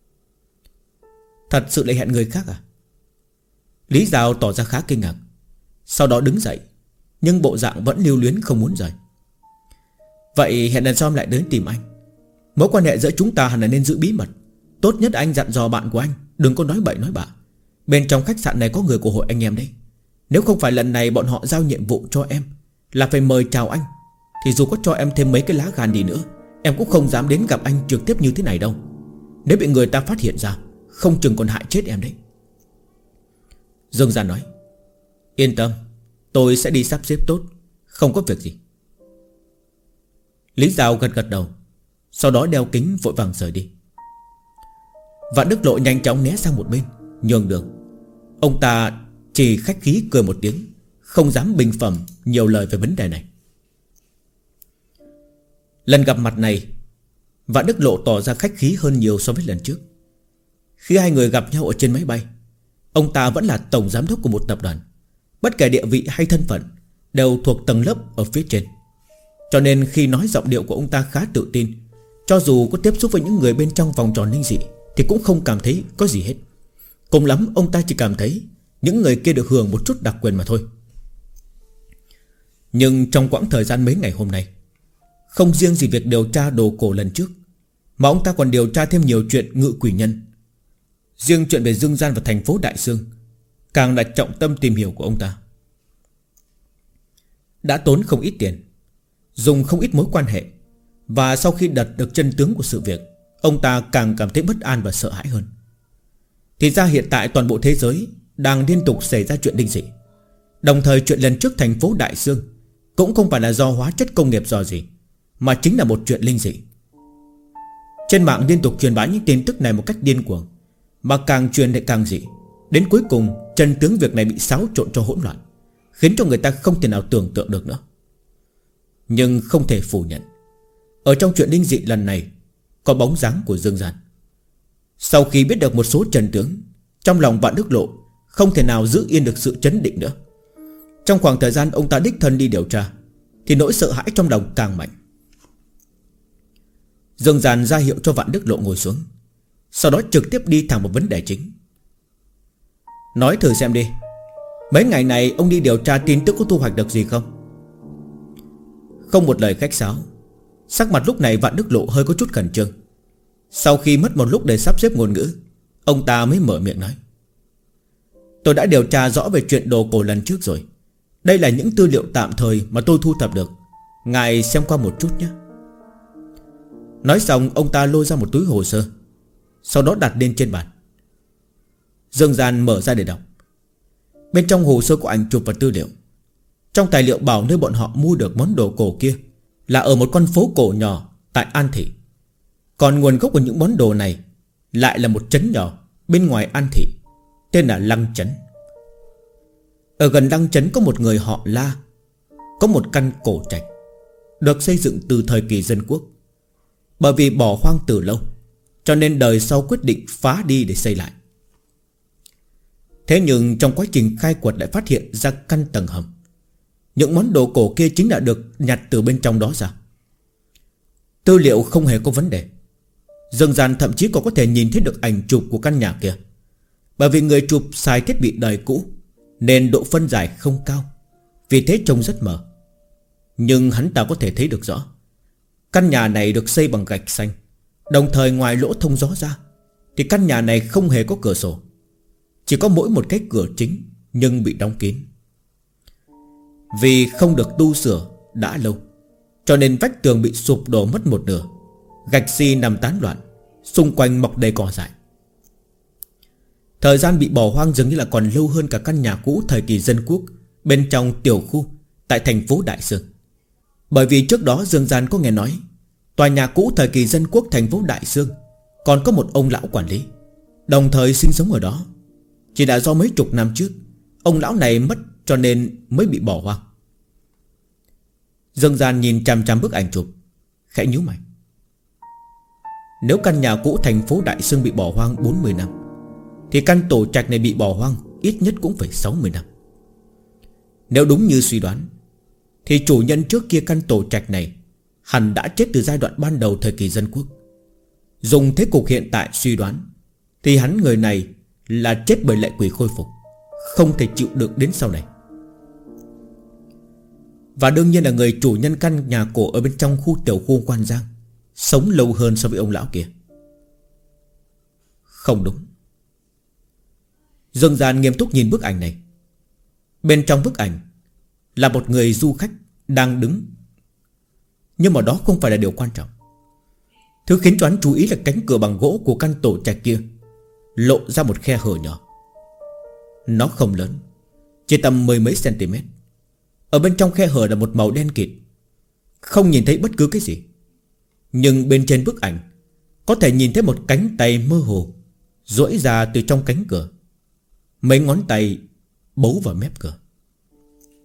A: Thật sự lại hẹn người khác à? Lý Giao tỏ ra khá kinh ngạc, sau đó đứng dậy, nhưng bộ dạng vẫn lưu luyến không muốn rời. Vậy hẹn lần sau em lại đến tìm anh. Mối quan hệ giữa chúng ta hẳn là nên giữ bí mật. Tốt nhất anh dặn dò bạn của anh đừng có nói bậy nói bạ. Bên trong khách sạn này có người của hội anh em đấy. Nếu không phải lần này bọn họ giao nhiệm vụ cho em là phải mời chào anh, thì dù có cho em thêm mấy cái lá gan đi nữa, em cũng không dám đến gặp anh trực tiếp như thế này đâu. Nếu bị người ta phát hiện ra, không chừng còn hại chết em đấy. Dương Gian nói: Yên tâm, tôi sẽ đi sắp xếp tốt, không có việc gì. Lý Giao gật gật đầu, sau đó đeo kính vội vàng rời đi. Vạn Đức Lộ nhanh chóng né sang một bên nhường đường. Ông ta chỉ khách khí cười một tiếng, không dám bình phẩm nhiều lời về vấn đề này. Lần gặp mặt này, Vạn Đức Lộ tỏ ra khách khí hơn nhiều so với lần trước. Khi hai người gặp nhau ở trên máy bay, ông ta vẫn là tổng giám đốc của một tập đoàn, bất kể địa vị hay thân phận đều thuộc tầng lớp ở phía trên. Cho nên khi nói giọng điệu của ông ta khá tự tin. Cho dù có tiếp xúc với những người bên trong vòng tròn linh dị thì cũng không cảm thấy có gì hết. Cùng lắm ông ta chỉ cảm thấy những người kia được hưởng một chút đặc quyền mà thôi. Nhưng trong quãng thời gian mấy ngày hôm nay, không riêng gì việc điều tra đồ cổ lần trước, mà ông ta còn điều tra thêm nhiều chuyện ngự quỷ nhân. Riêng chuyện về Dương Gian và thành phố Đại Sương càng là trọng tâm tìm hiểu của ông ta. Đã tốn không ít tiền, dùng không ít mối quan hệ, và sau khi đặt được chân tướng của sự việc, ông ta càng cảm thấy bất an và sợ hãi hơn. Thì ra hiện tại toàn bộ thế giới đang liên tục xảy ra chuyện linh dị. Đồng thời chuyện lần trước thành phố Đại Sương cũng không phải là do hóa chất công nghiệp do gì, mà chính là một chuyện linh dị. Trên mạng liên tục truyền bá những tin tức này một cách điên cuồng, mà càng truyền lại càng dị. Đến cuối cùng chân tướng việc này bị xáo trộn cho hỗn loạn, khiến cho người ta không thể nào tưởng tượng được nữa. Nhưng không thể phủ nhận, ở trong chuyện linh dị lần này có bóng dáng của Dương Gian. Sau khi biết được một số chân tướng, trong lòng Vạn Đức Lộ không thể nào giữ yên được sự chấn định nữa. Trong khoảng thời gian ông ta đích thân đi điều tra, thì nỗi sợ hãi trong lòng càng mạnh. Dương Gian ra hiệu cho Vạn Đức Lộ ngồi xuống, sau đó trực tiếp đi thẳng vào vấn đề chính. Nói thử xem đi, mấy ngày này ông đi điều tra tin tức có thu hoạch được gì không? Không một lời khách sáo, sắc mặt lúc này Vạn Đức Lộ hơi có chút khẩn trương. Sau khi mất một lúc để sắp xếp ngôn ngữ, ông ta mới mở miệng nói: Tôi đã điều tra rõ về chuyện đồ cổ lần trước rồi. Đây là những tư liệu tạm thời mà tôi thu thập được, ngài xem qua một chút nhé. Nói xong ông ta lôi ra một túi hồ sơ, sau đó đặt lên trên bàn. Dương Gian mở ra để đọc. Bên trong hồ sơ có ảnh chụp và tư liệu. Trong tài liệu bảo nơi bọn họ mua được món đồ cổ kia là ở một con phố cổ nhỏ tại An Thị. Còn nguồn gốc của những món đồ này lại là một trấn nhỏ bên ngoài An Thị, tên là Lăng Trấn. Ở gần Lăng Trấn có một người họ La, có một căn cổ trạch được xây dựng từ thời kỳ dân quốc. Bởi vì bỏ hoang từ lâu, cho nên đời sau quyết định phá đi để xây lại. Thế nhưng trong quá trình khai quật lại phát hiện ra căn tầng hầm. Những món đồ cổ kia chính là được nhặt từ bên trong đó ra. Tư liệu không hề có vấn đề. Dương Gian thậm chí còn có thể nhìn thấy được ảnh chụp của căn nhà kia. Bởi vì người chụp xài thiết bị đời cũ nên độ phân giải không cao, vì thế trông rất mờ. Nhưng hắn ta có thể thấy được rõ căn nhà này được xây bằng gạch xanh. Đồng thời ngoài lỗ thông gió ra thì căn nhà này không hề có cửa sổ, chỉ có mỗi một cái cửa chính nhưng bị đóng kín. Vì không được tu sửa đã lâu, cho nên vách tường bị sụp đổ mất một nửa. Gạch xi nằm tán loạn, xung quanh mọc đầy cỏ dại. Thời gian bị bỏ hoang dường như là còn lâu hơn cả căn nhà cũ thời kỳ dân quốc bên trong tiểu khu tại thành phố Đại Sương. Bởi vì trước đó Dương Gian có nghe nói tòa nhà cũ thời kỳ dân quốc thành phố Đại Sương còn có một ông lão quản lý, đồng thời sinh sống ở đó. Chỉ đã do mấy chục năm trước ông lão này mất cho nên mới bị bỏ hoang. Dương Gian nhìn chằm chằm bức ảnh chụp, khẽ nhíu mày. Nếu căn nhà cũ thành phố Đại Sương bị bỏ hoang 40 năm thì căn tổ trạch này bị bỏ hoang ít nhất cũng phải 60 năm. Nếu đúng như suy đoán thì chủ nhân trước kia căn tổ trạch này hẳn đã chết từ giai đoạn ban đầu thời kỳ dân quốc. Dùng thế cục hiện tại suy đoán thì hắn người này là chết bởi lệ quỷ khôi phục, không thể chịu được đến sau này. Và đương nhiên là người chủ nhân căn nhà cổ ở bên trong tiểu khu Quan Giang sống lâu hơn so với ông lão kia. Không đúng. Dương Gian nghiêm túc nhìn bức ảnh này. Bên trong bức ảnh là một người du khách đang đứng, nhưng mà đó không phải là điều quan trọng. Thứ khiến cho hắn chú ý là cánh cửa bằng gỗ của căn tổ trạch kia lộ ra một khe hở nhỏ. Nó không lớn, chỉ tầm 10 mấy cm. Ở bên trong khe hở là một màu đen kịt, không nhìn thấy bất cứ cái gì. Nhưng bên trên bức ảnh có thể nhìn thấy một cánh tay mơ hồ duỗi ra từ trong cánh cửa. Mấy ngón tay bấu vào mép cửa.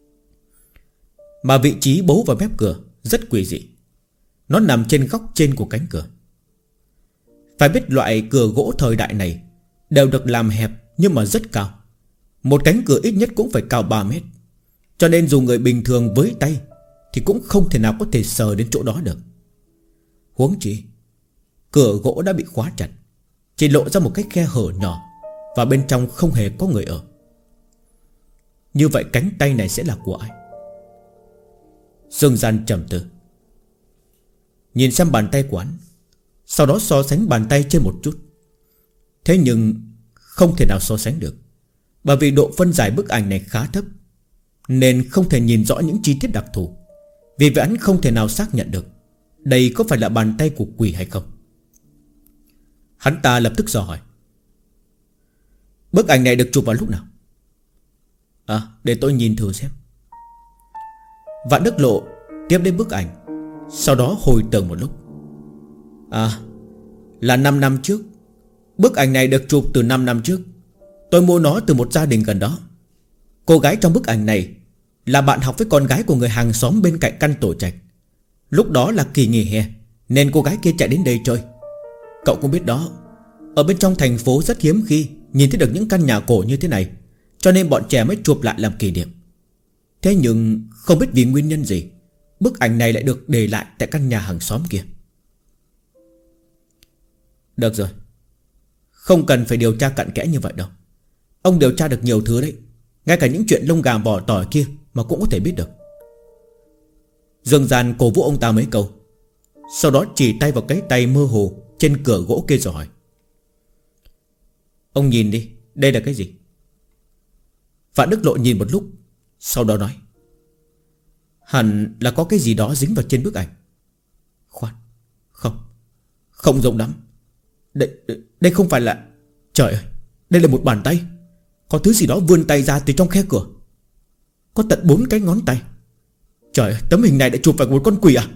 A: Mà vị trí bấu vào mép cửa rất quỷ dị. Nó nằm trên góc trên của cánh cửa. Phải biết loại cửa gỗ thời đại này đều được làm hẹp nhưng mà rất cao. Một cánh cửa ít nhất cũng phải cao 3 mét. Cho nên dù người bình thường với tay thì cũng không thể nào có thể sờ đến chỗ đó được. Huống chi cửa gỗ đã bị khóa chặt, chỉ lộ ra một cái khe hở nhỏ, và bên trong không hề có người ở. Như vậy cánh tay này sẽ là của ai? Dương Gian trầm tư, nhìn xem bàn tay của hắn, sau đó so sánh bàn tay trên một chút. Thế nhưng không thể nào so sánh được, bởi vì độ phân giải bức ảnh này khá thấp, nên không thể nhìn rõ những chi tiết đặc thù. Vì vậy hắn không thể nào xác nhận được đây có phải là bàn tay của quỷ hay không. Hắn ta lập tức dò hỏi: bức ảnh này được chụp vào lúc nào? Để tôi nhìn thử xem. Vạn Đức Lộ tiếp đến bức ảnh, sau đó hồi tưởng một lúc. Là 5 năm trước. Bức ảnh này được chụp từ 5 năm trước. Tôi mua nó từ một gia đình gần đó. Cô gái trong bức ảnh này là bạn học với con gái của người hàng xóm bên cạnh căn tổ trạch. Lúc đó là kỳ nghỉ hè, nên cô gái kia chạy đến đây chơi. Cậu cũng biết đó, ở bên trong thành phố rất hiếm khi nhìn thấy được những căn nhà cổ như thế này, cho nên bọn trẻ mới chụp lại làm kỷ niệm. Thế nhưng không biết vì nguyên nhân gì, bức ảnh này lại được để lại tại căn nhà hàng xóm kia. Được rồi, không cần phải điều tra cặn kẽ như vậy đâu. Ông điều tra được nhiều thứ đấy, ngay cả những chuyện lông gà vỏ tỏi kia mà cũng có thể biết được. Dương Gian cổ vũ ông ta mấy câu, sau đó chỉ tay vào cái tay mơ hồ trên cửa gỗ kia rồi hỏi: ông nhìn đi, đây là cái gì? Vạn Đức Lộ nhìn một lúc, sau đó nói: hẳn là có cái gì đó dính vào trên bức ảnh. Khoan, không giống lắm. Đây không phải là... Trời ơi, đây là một bàn tay. Có thứ gì đó vươn tay ra từ trong khe cửa, có tận 4 cái ngón tay. Trời ơi, tấm hình này đã chụp vào một con quỷ à?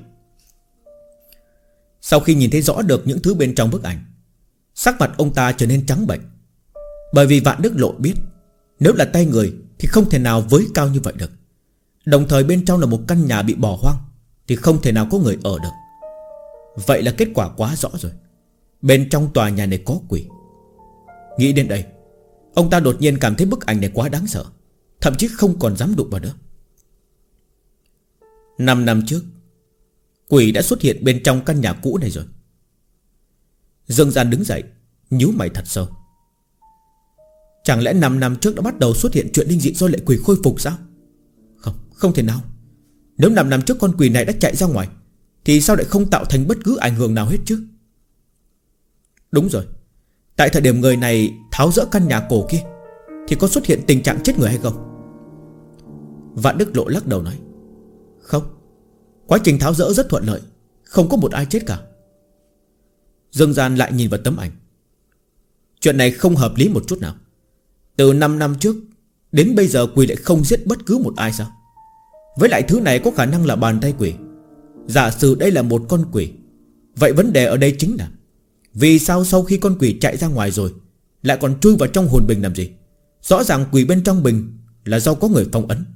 A: Sau khi nhìn thấy rõ được những thứ bên trong bức ảnh, sắc mặt ông ta trở nên trắng bệch. Bởi vì Vạn Đức Lộ biết, nếu là tay người thì không thể nào với cao như vậy được. Đồng thời bên trong là một căn nhà bị bỏ hoang, thì không thể nào có người ở được. Vậy là kết quả quá rõ rồi. Bên trong tòa nhà này có quỷ. Nghĩ đến đây, ông ta đột nhiên cảm thấy bức ảnh này quá đáng sợ, thậm chí không còn dám đụng vào nữa. 5 năm trước, quỷ đã xuất hiện bên trong căn nhà cũ này rồi. Dương Gian đứng dậy, nhíu mày thật sâu. Chẳng lẽ 5 năm trước đã bắt đầu xuất hiện chuyện linh dị do lệ quỷ khôi phục sao? Không thể nào. Nếu 5 năm trước con quỷ này đã chạy ra ngoài, thì sao lại không tạo thành bất cứ ảnh hưởng nào hết chứ? Đúng rồi, tại thời điểm người này tháo dỡ căn nhà cổ kia thì có xuất hiện tình trạng chết người hay không? Vạn Đức Lộ lắc đầu nói: không, quá trình tháo dỡ rất thuận lợi, không có một ai chết cả. Dương Gian lại nhìn vào tấm ảnh. Chuyện này không hợp lý một chút nào. Từ 5 năm trước đến bây giờ quỷ lại không giết bất cứ một ai sao? Với lại thứ này có khả năng là bàn tay quỷ. Giả sử đây là một con quỷ, vậy vấn đề ở đây chính là vì sao sau khi con quỷ chạy ra ngoài rồi lại còn chui vào trong hồn bình làm gì? Rõ ràng quỷ bên trong bình là do có người phong ấn.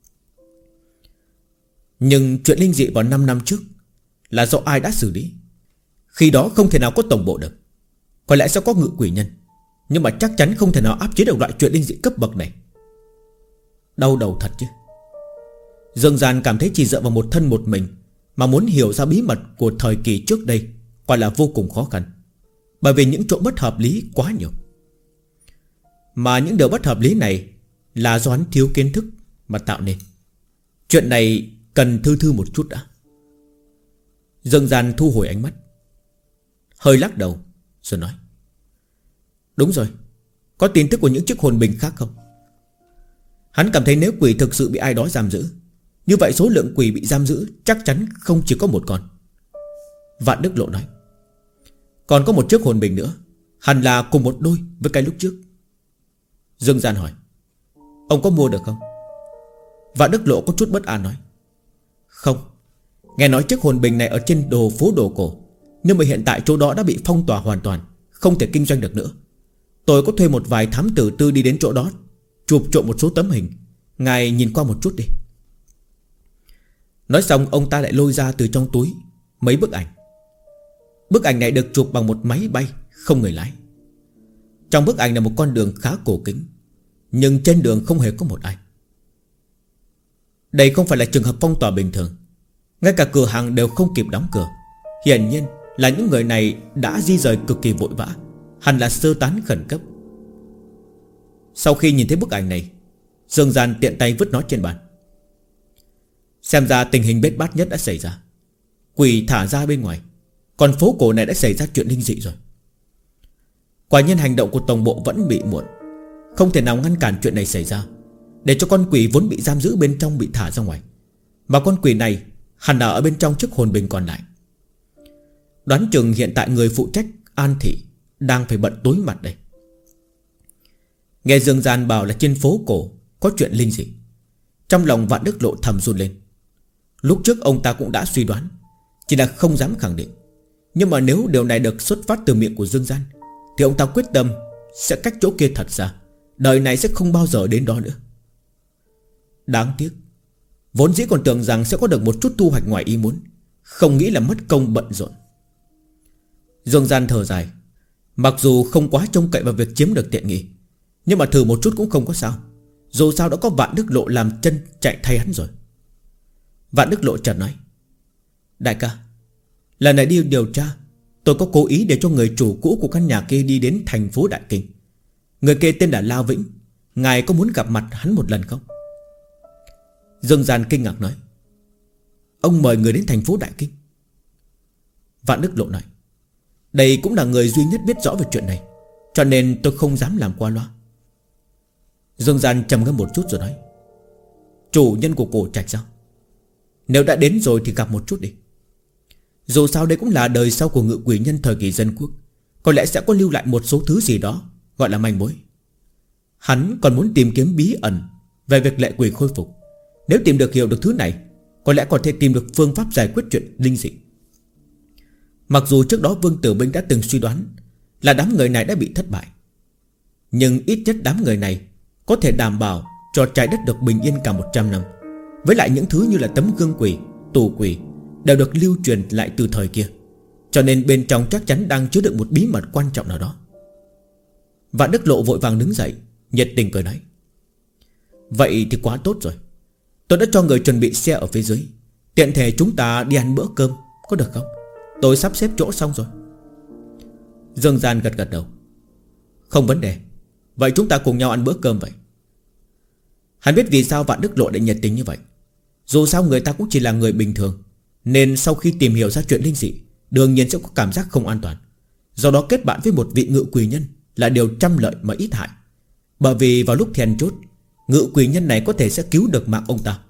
A: Nhưng chuyện linh dị vào 5 năm trước là do ai đã xử lý? Khi đó không thể nào có tổng bộ được. Có lẽ sẽ có ngự quỷ nhân, nhưng mà chắc chắn không thể nào áp chế được loại chuyện linh dị cấp bậc này. Đau đầu thật chứ. Dương Gian cảm thấy chỉ dựa vào một thân một mình mà muốn hiểu ra bí mật của thời kỳ trước đây quả là vô cùng khó khăn. Bởi vì những chỗ bất hợp lý quá nhiều. Mà những điều bất hợp lý này là do hắn thiếu kiến thức mà tạo nên. Chuyện này cần thư thư một chút đã. Dương Gian thu hồi ánh mắt, hơi lắc đầu rồi nói: đúng rồi, có tin tức của những chiếc hồn bình khác không? Hắn cảm thấy nếu quỷ thực sự bị ai đó giam giữ, như vậy số lượng quỷ bị giam giữ chắc chắn không chỉ có một con. Vạn Đức Lộ nói: còn có một chiếc hồn bình nữa, hẳn là cùng một đôi với cái lúc trước. Dương Gian hỏi: ông có mua được không? Vạn Đức Lộ có chút bất an nói: không, nghe nói chiếc hồn bình này ở trên phố đồ cổ, nhưng mà hiện tại chỗ đó đã bị phong tỏa hoàn toàn, không thể kinh doanh được nữa. Tôi có thuê một vài thám tử tư đi đến chỗ đó, chụp trộm một số tấm hình, ngài nhìn qua một chút đi. Nói xong ông ta lại lôi ra từ trong túi mấy bức ảnh. Bức ảnh này được chụp bằng một máy bay không người lái. Trong bức ảnh là một con đường khá cổ kính, nhưng trên đường không hề có một ai. Đây không phải là trường hợp phong tỏa bình thường. Ngay cả cửa hàng đều không kịp đóng cửa. Hiển nhiên là những người này đã di rời cực kỳ vội vã, hẳn là sơ tán khẩn cấp. Sau khi nhìn thấy bức ảnh này, Dương Gian tiện tay vứt nó trên bàn. Xem ra tình hình bết bát nhất đã xảy ra. Quỷ thả ra bên ngoài, còn phố cổ này đã xảy ra chuyện linh dị rồi. Quả nhiên hành động của tổng bộ vẫn bị muộn, không thể nào ngăn cản chuyện này xảy ra, để cho con quỷ vốn bị giam giữ bên trong bị thả ra ngoài. Mà con quỷ này hẳn là ở bên trong chiếc hồn bình còn lại. Đoán chừng hiện tại người phụ trách An Thị đang phải bận tối mặt đây. Nghe Dương Gian bảo là trên phố cổ có chuyện linh dị, trong lòng Vạn Đức Lộ thầm run lên. Lúc trước ông ta cũng đã suy đoán, chỉ là không dám khẳng định. Nhưng mà nếu điều này được xuất phát từ miệng của Dương Gian, thì ông ta quyết tâm sẽ cách chỗ kia thật xa, đời này sẽ không bao giờ đến đó nữa. Đáng tiếc, vốn dĩ còn tưởng rằng sẽ có được một chút thu hoạch ngoài ý muốn, không nghĩ là mất công bận rộn. Dương Gian thở dài. Mặc dù không quá trông cậy vào việc chiếm được tiện nghi, nhưng mà thử một chút cũng không có sao. Dù sao đã có Vạn Đức Lộ làm chân chạy thay hắn rồi. Vạn Đức Lộ chợt nói: đại ca, lần này đi điều tra, tôi có cố ý để cho người chủ cũ của căn nhà kia đi đến thành phố Đại Kinh. Người kia tên là La Vĩnh. Ngài có muốn gặp mặt hắn một lần không? Dương Gian kinh ngạc nói: ông mời người đến thành phố Đại Kinh? Vạn Đức Lộ nói: đây cũng là người duy nhất biết rõ về chuyện này, cho nên tôi không dám làm qua loa. Dương Gian trầm ngâm một chút rồi nói: chủ nhân của cổ trạch sao? Nếu đã đến rồi thì gặp một chút đi. Dù sao đây cũng là đời sau của Ngự Quỷ Nhân thời kỳ dân quốc, có lẽ sẽ có lưu lại một số thứ gì đó gọi là manh mối. Hắn còn muốn tìm kiếm bí ẩn về việc lệ quỷ khôi phục. Nếu tìm được hiểu được thứ này, có lẽ còn thể tìm được phương pháp giải quyết chuyện linh dị. Mặc dù trước đó Vương Tử Binh đã từng suy đoán là đám người này đã bị thất bại, nhưng ít nhất đám người này có thể đảm bảo cho trái đất được bình yên cả 100 năm. Với lại những thứ như là tấm gương quỷ, tù quỷ đều được lưu truyền lại từ thời kia, cho nên bên trong chắc chắn đang chứa đựng một bí mật quan trọng nào đó. Vạn Đức Lộ vội vàng đứng dậy, nhiệt tình cười nói: vậy thì quá tốt rồi. Tôi đã cho người chuẩn bị xe ở phía dưới, tiện thể chúng ta đi ăn bữa cơm, có được không? Tôi sắp xếp chỗ xong rồi. Dương Gian gật gật đầu: không vấn đề. Vậy chúng ta cùng nhau ăn bữa cơm vậy. Hắn biết vì sao Vạn Đức Lộ lại nhiệt tình như vậy. Dù sao người ta cũng chỉ là người bình thường, nên sau khi tìm hiểu ra chuyện linh dị, đương nhiên sẽ có cảm giác không an toàn. Do đó kết bạn với một vị Ngự Quỷ Nhân là điều trăm lợi mà ít hại. Bởi vì vào lúc then chốt, Ngự Quỷ Nhân này có thể sẽ cứu được mạng ông ta.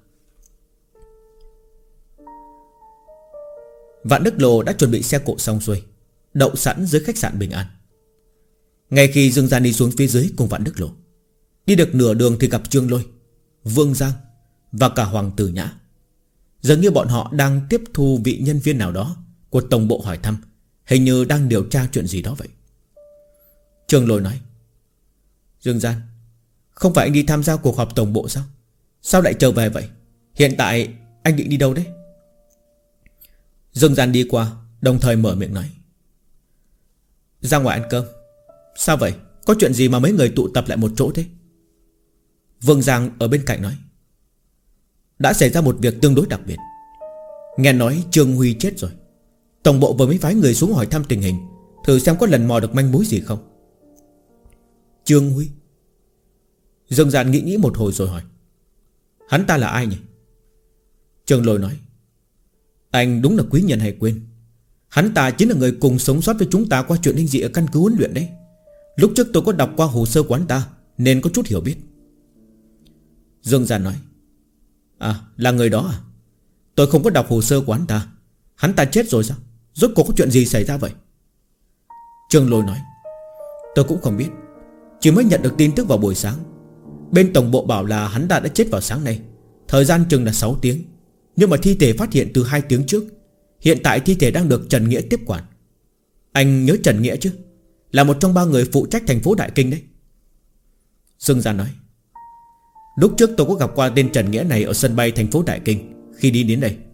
A: Vạn Đức Lộ đã chuẩn bị xe cộ xong xuôi, đậu sẵn dưới khách sạn Bình An. Ngay khi Dương Gian đi xuống phía dưới cùng Vạn Đức Lộ, đi được nửa đường thì gặp Trương Lôi, Vương Giang và cả Hoàng Tử Nhã. Dường như bọn họ đang tiếp thu vị nhân viên nào đó của tổng bộ hỏi thăm, hình như đang điều tra chuyện gì đó vậy. Trương Lôi nói: Dương Gian, không phải anh đi tham gia cuộc họp tổng bộ sao? Sao lại trở về vậy? Hiện tại anh định đi đâu đấy? Dương Gian đi qua, đồng thời mở miệng nói: ra ngoài ăn cơm. Sao vậy? Có chuyện gì mà mấy người tụ tập lại một chỗ thế? Vương Giang ở bên cạnh nói: đã xảy ra một việc tương đối đặc biệt. Nghe nói Trương Huy chết rồi. Tổng bộ vừa mới phái người xuống hỏi thăm tình hình, thử xem có lần mò được manh mối gì không. Trương Huy? Dương Gian nghĩ một hồi rồi hỏi: hắn ta là ai nhỉ? Trương Lôi nói: anh đúng là quý nhân hay quên. Hắn ta chính là người cùng sống sót với chúng ta qua chuyện linh dị ở căn cứ huấn luyện đấy. Lúc trước tôi có đọc qua hồ sơ của hắn ta, nên có chút hiểu biết. Dương Gian nói: à, là người đó à? Tôi không có đọc hồ sơ của hắn ta. Hắn ta chết rồi sao? Rốt cuộc có chuyện gì xảy ra vậy? Trương Lôi nói: tôi cũng không biết, chỉ mới nhận được tin tức vào buổi sáng. Bên tổng bộ bảo là hắn ta đã chết vào sáng nay, thời gian chừng là 6 tiếng. Nhưng mà thi thể phát hiện từ 2 tiếng trước. Hiện tại thi thể đang được Trần Nghĩa tiếp quản. Anh nhớ Trần Nghĩa chứ? Là một trong 3 người phụ trách thành phố Đại Kinh đấy. Dương Gian nói: lúc trước tôi có gặp qua tên Trần Nghĩa này ở sân bay thành phố Đại Kinh khi đi đến đây.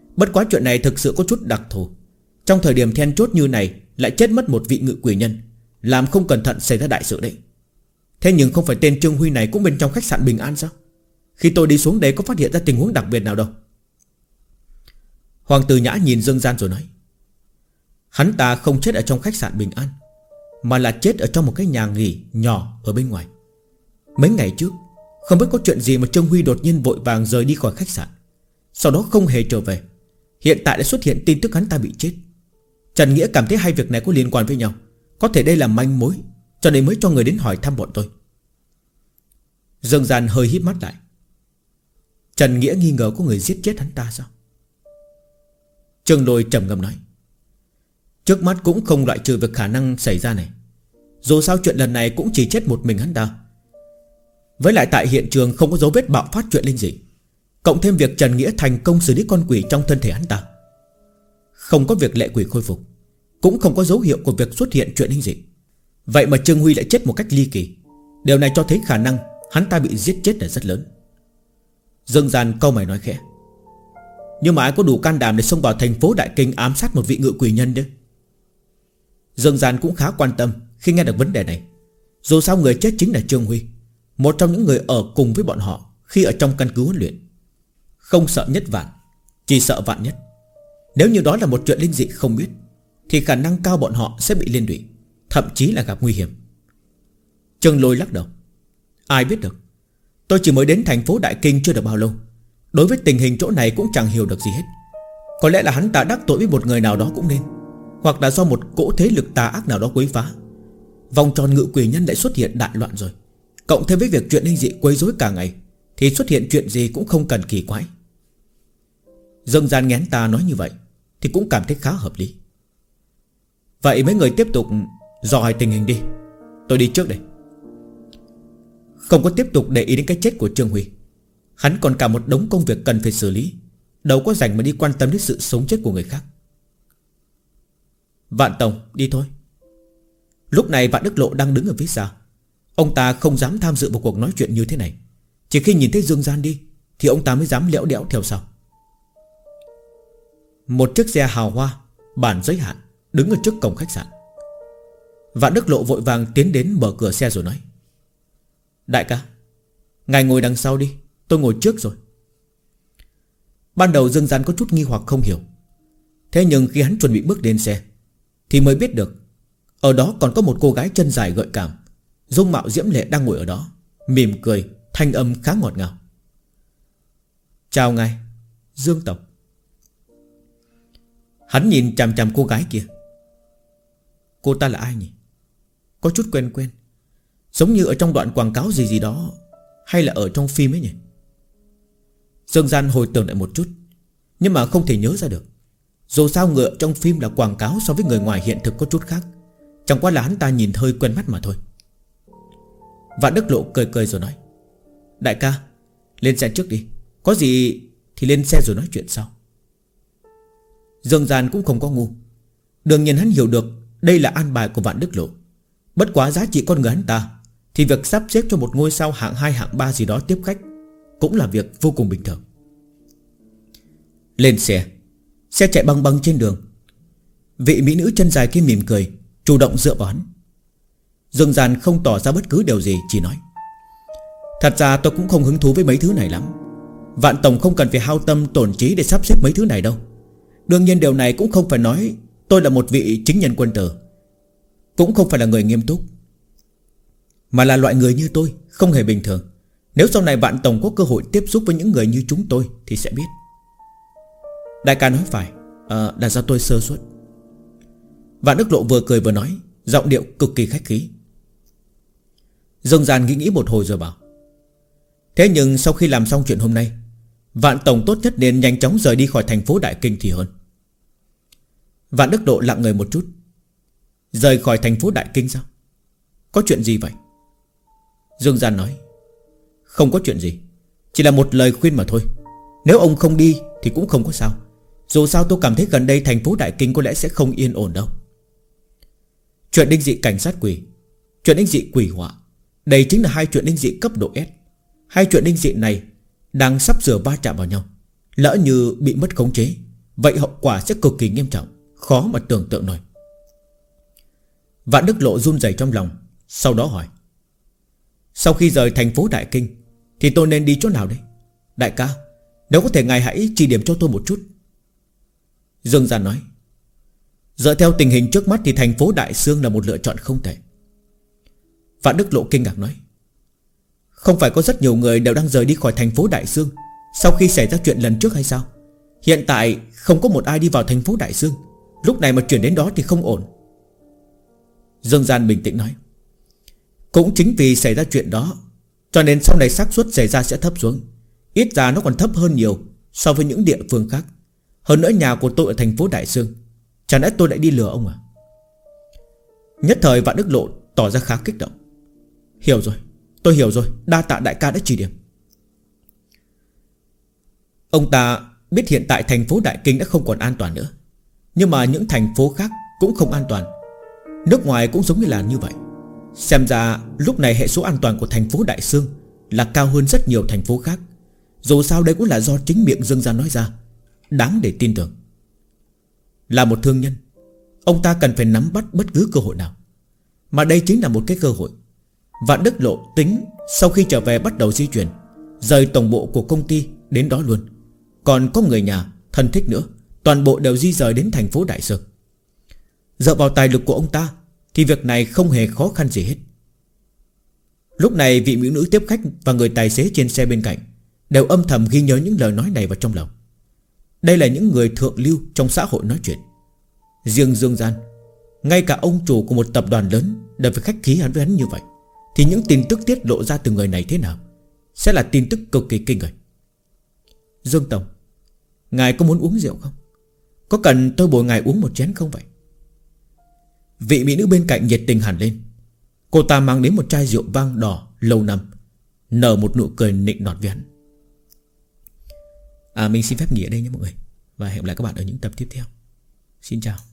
A: Bất quá chuyện này thực sự có chút đặc thù. Trong thời điểm then chốt như này lại chết mất một vị ngự quỷ nhân, làm không cẩn thận xảy ra đại sự đấy. Thế nhưng không phải tên Trương Huy này cũng bên trong khách sạn Bình An sao? Khi tôi đi xuống đấy có phát hiện ra tình huống đặc biệt nào đâu? Hoàng Tử Nhã nhìn Dương Gian rồi nói: hắn ta không chết ở trong khách sạn Bình An, mà là chết ở trong một cái nhà nghỉ nhỏ ở bên ngoài. Mấy ngày trước không biết có chuyện gì mà Trương Huy đột nhiên vội vàng rời đi khỏi khách sạn, sau đó không hề trở về. Hiện tại đã xuất hiện tin tức hắn ta bị chết. Trần Nghĩa cảm thấy hai việc này có liên quan với nhau, có thể đây là manh mối, cho nên mới cho người đến hỏi thăm bọn tôi. Dương Gian hơi híp mắt lại. Trần Nghĩa nghi ngờ có người giết chết hắn ta sao? Trương Lôi trầm ngâm nói: trước mắt cũng không loại trừ việc khả năng xảy ra này. Dù sao chuyện lần này cũng chỉ chết một mình hắn ta. Với lại tại hiện trường không có dấu vết bạo phát chuyện linh dị, cộng thêm việc Trần Nghĩa thành công xử lý con quỷ trong thân thể hắn ta, không có việc lệ quỷ khôi phục, cũng không có dấu hiệu của việc xuất hiện chuyện linh dị. Vậy mà Trương Huy lại chết một cách ly kỳ. Điều này cho thấy khả năng hắn ta bị giết chết là rất lớn. Dương Gian câu mày nói khẽ: nhưng mà ai có đủ can đảm để xông vào thành phố Đại Kinh ám sát một vị ngự quỷ nhân chứ? Dương Gian cũng khá quan tâm khi nghe được vấn đề này. Dù sao người chết chính là Trương Huy, một trong những người ở cùng với bọn họ khi ở trong căn cứ huấn luyện. Không sợ nhất vạn, chỉ sợ vạn nhất. Nếu như đó là một chuyện linh dị không biết, thì khả năng cao bọn họ sẽ bị liên lụy, thậm chí là gặp nguy hiểm. Trương Lôi lắc đầu: ai biết được. Tôi chỉ mới đến thành phố Đại Kinh chưa được bao lâu, đối với tình hình chỗ này cũng chẳng hiểu được gì hết. Có lẽ là hắn ta đắc tội với một người nào đó cũng nên, hoặc là do một cỗ thế lực tà ác nào đó quấy phá. Vòng tròn ngự quỷ nhân lại xuất hiện đại loạn rồi, cộng thêm với việc chuyện linh dị quấy rối cả ngày, thì xuất hiện chuyện gì cũng không cần kỳ quái. Dương Gian nghe hắn ta nói như vậy thì cũng cảm thấy khá hợp lý. Vậy mấy người tiếp tục dò hỏi tình hình đi, tôi đi trước đây. Không có tiếp tục để ý đến cái chết của Trương Huy. Hắn còn cả một đống công việc cần phải xử lý, đâu có rảnh mà đi quan tâm đến sự sống chết của người khác. Vạn Tổng đi thôi. Lúc này Vạn Đức Lộ đang đứng ở phía xa. Ông ta không dám tham dự vào cuộc nói chuyện như thế này. Chỉ khi nhìn thấy Dương Gian đi thì ông ta mới dám lẽo đẽo theo sau. Một chiếc xe hào hoa bản giới hạn đứng ở trước cổng khách sạn. Vạn Đức Lộ vội vàng tiến đến mở cửa xe rồi nói: đại ca, ngài ngồi đằng sau đi, tôi ngồi trước rồi. Ban đầu Dương Gian có chút nghi hoặc không hiểu. Thế nhưng khi hắn chuẩn bị bước lên xe thì mới biết được ở đó còn có một cô gái chân dài gợi cảm, dung mạo diễm lệ đang ngồi ở đó, mỉm cười, thanh âm khá ngọt ngào. Chào ngài, Dương Tổng. Hắn nhìn chằm chằm cô gái kia. Cô ta là ai nhỉ? Có chút quen quen, giống như ở trong đoạn quảng cáo gì gì đó, hay là ở trong phim ấy nhỉ? Dương Gian hồi tưởng lại một chút, nhưng mà không thể nhớ ra được. Dù sao người ở trong phim là quảng cáo, so với người ngoài hiện thực có chút khác. Chẳng qua là hắn ta nhìn hơi quen mắt mà thôi. Vạn Đức Lộ cười cười rồi nói: đại ca, lên xe trước đi, có gì thì lên xe rồi nói chuyện sau. Dương Gian cũng không có ngu. Đương nhiên hắn hiểu được đây là an bài của Vạn Đức Lộ. Bất quá giá trị con người hắn ta, thì việc sắp xếp cho một ngôi sao hạng 2 hạng 3 gì đó tiếp khách cũng là việc vô cùng bình thường. Lên xe. Xe chạy băng băng trên đường. Vị mỹ nữ chân dài kia mỉm cười, chủ động dựa vào hắn. Dương Gian không tỏ ra bất cứ điều gì, chỉ nói: thật ra tôi cũng không hứng thú với mấy thứ này lắm. Vạn Tổng không cần phải hao tâm tổn trí để sắp xếp mấy thứ này đâu. Đương nhiên điều này cũng không phải nói tôi là một vị chính nhân quân tử, cũng không phải là người nghiêm túc, mà là loại người như tôi, không hề bình thường. Nếu sau này Vạn Tổng có cơ hội tiếp xúc với những người như chúng tôi thì sẽ biết. Đại ca nói phải, là do tôi sơ suất. Vạn Đức Lộ vừa cười vừa nói, giọng điệu cực kỳ khách khí. Dương Gian nghĩ một hồi rồi bảo: thế nhưng sau khi làm xong chuyện hôm nay, Vạn Tổng tốt nhất nên nhanh chóng rời đi khỏi thành phố Đại Kinh thì hơn. Vạn Đức Lộ lặng người một chút. Rời khỏi thành phố Đại Kinh sao? Có chuyện gì vậy? Dương Gian nói: không có chuyện gì, chỉ là một lời khuyên mà thôi. Nếu ông không đi thì cũng không có sao. Dù sao tôi cảm thấy gần đây thành phố Đại Kinh có lẽ sẽ không yên ổn đâu. Chuyện linh dị cảnh sát quỷ, chuyện linh dị quỷ họa, đây chính là hai chuyện linh dị cấp độ S. Hai chuyện linh dị này đang sắp sửa va chạm vào nhau. Lỡ như bị mất khống chế vậy hậu quả sẽ cực kỳ nghiêm trọng, khó mà tưởng tượng nổi. Vạn Đức Lộ run rẩy trong lòng, sau đó hỏi: sau khi rời thành phố Đại Kinh thì tôi nên đi chỗ nào đây? Đại ca, nếu có thể ngài hãy chỉ điểm cho tôi một chút. Dương Gian nói: dựa theo tình hình trước mắt thì thành phố Đại Sương là một lựa chọn không tệ. Vạn Đức Lộ kinh ngạc nói: không phải có rất nhiều người đều đang rời đi khỏi thành phố Đại Sương sau khi xảy ra chuyện lần trước hay sao? Hiện tại không có một ai đi vào thành phố Đại Sương, lúc này mà chuyển đến đó thì không ổn. Dương Gian bình tĩnh nói: cũng chính vì xảy ra chuyện đó cho nên sau này xác suất xảy ra sẽ thấp xuống. Ít ra nó còn thấp hơn nhiều so với những địa phương khác. Hơn nữa nhà của tôi ở thành phố Đại Sương, chẳng lẽ tôi lại đi lừa ông à? Nhất thời Vạn Đức Lộ tỏ ra khá kích động. Hiểu rồi, tôi hiểu rồi, đa tạ đại ca đã chỉ điểm. Ông ta biết hiện tại thành phố Đại Kinh đã không còn an toàn nữa, nhưng mà những thành phố khác cũng không an toàn. Nước ngoài cũng giống như là như vậy. Xem ra lúc này hệ số an toàn của thành phố Đại Sương là cao hơn rất nhiều thành phố khác. Dù sao đây cũng là do chính miệng Dương Gian nói ra, đáng để tin tưởng. Là một thương nhân, ông ta cần phải nắm bắt bất cứ cơ hội nào, mà đây chính là một cái cơ hội. Vạn Đức Lộ tính sau khi trở về bắt đầu di chuyển, rời tổng bộ của công ty đến đó luôn. Còn có người nhà, thân thích nữa, toàn bộ đều di rời đến thành phố Đại Sương. Dựa vào tài lực của ông ta thì việc này không hề khó khăn gì hết. Lúc này vị mỹ nữ tiếp khách và người tài xế trên xe bên cạnh đều âm thầm ghi nhớ những lời nói này vào trong lòng. Đây là những người thượng lưu trong xã hội nói chuyện. Riêng Dương Gian, ngay cả ông chủ của một tập đoàn lớn đều phải khách khí hắn với hắn như vậy, thì những tin tức tiết lộ ra từ người này thế nào sẽ là tin tức cực kỳ kinh người. Dương Tổng, ngài có muốn uống rượu không? Có cần tôi bồi ngài uống một chén không vậy? Vị mỹ nữ bên cạnh nhiệt tình hẳn lên. Cô ta mang đến một chai rượu vang đỏ lâu năm, nở một nụ cười nịnh nọt với hắn. Mình xin phép nghỉ ở đây nhé mọi người, và hẹn gặp lại các bạn ở những tập tiếp theo. Xin chào.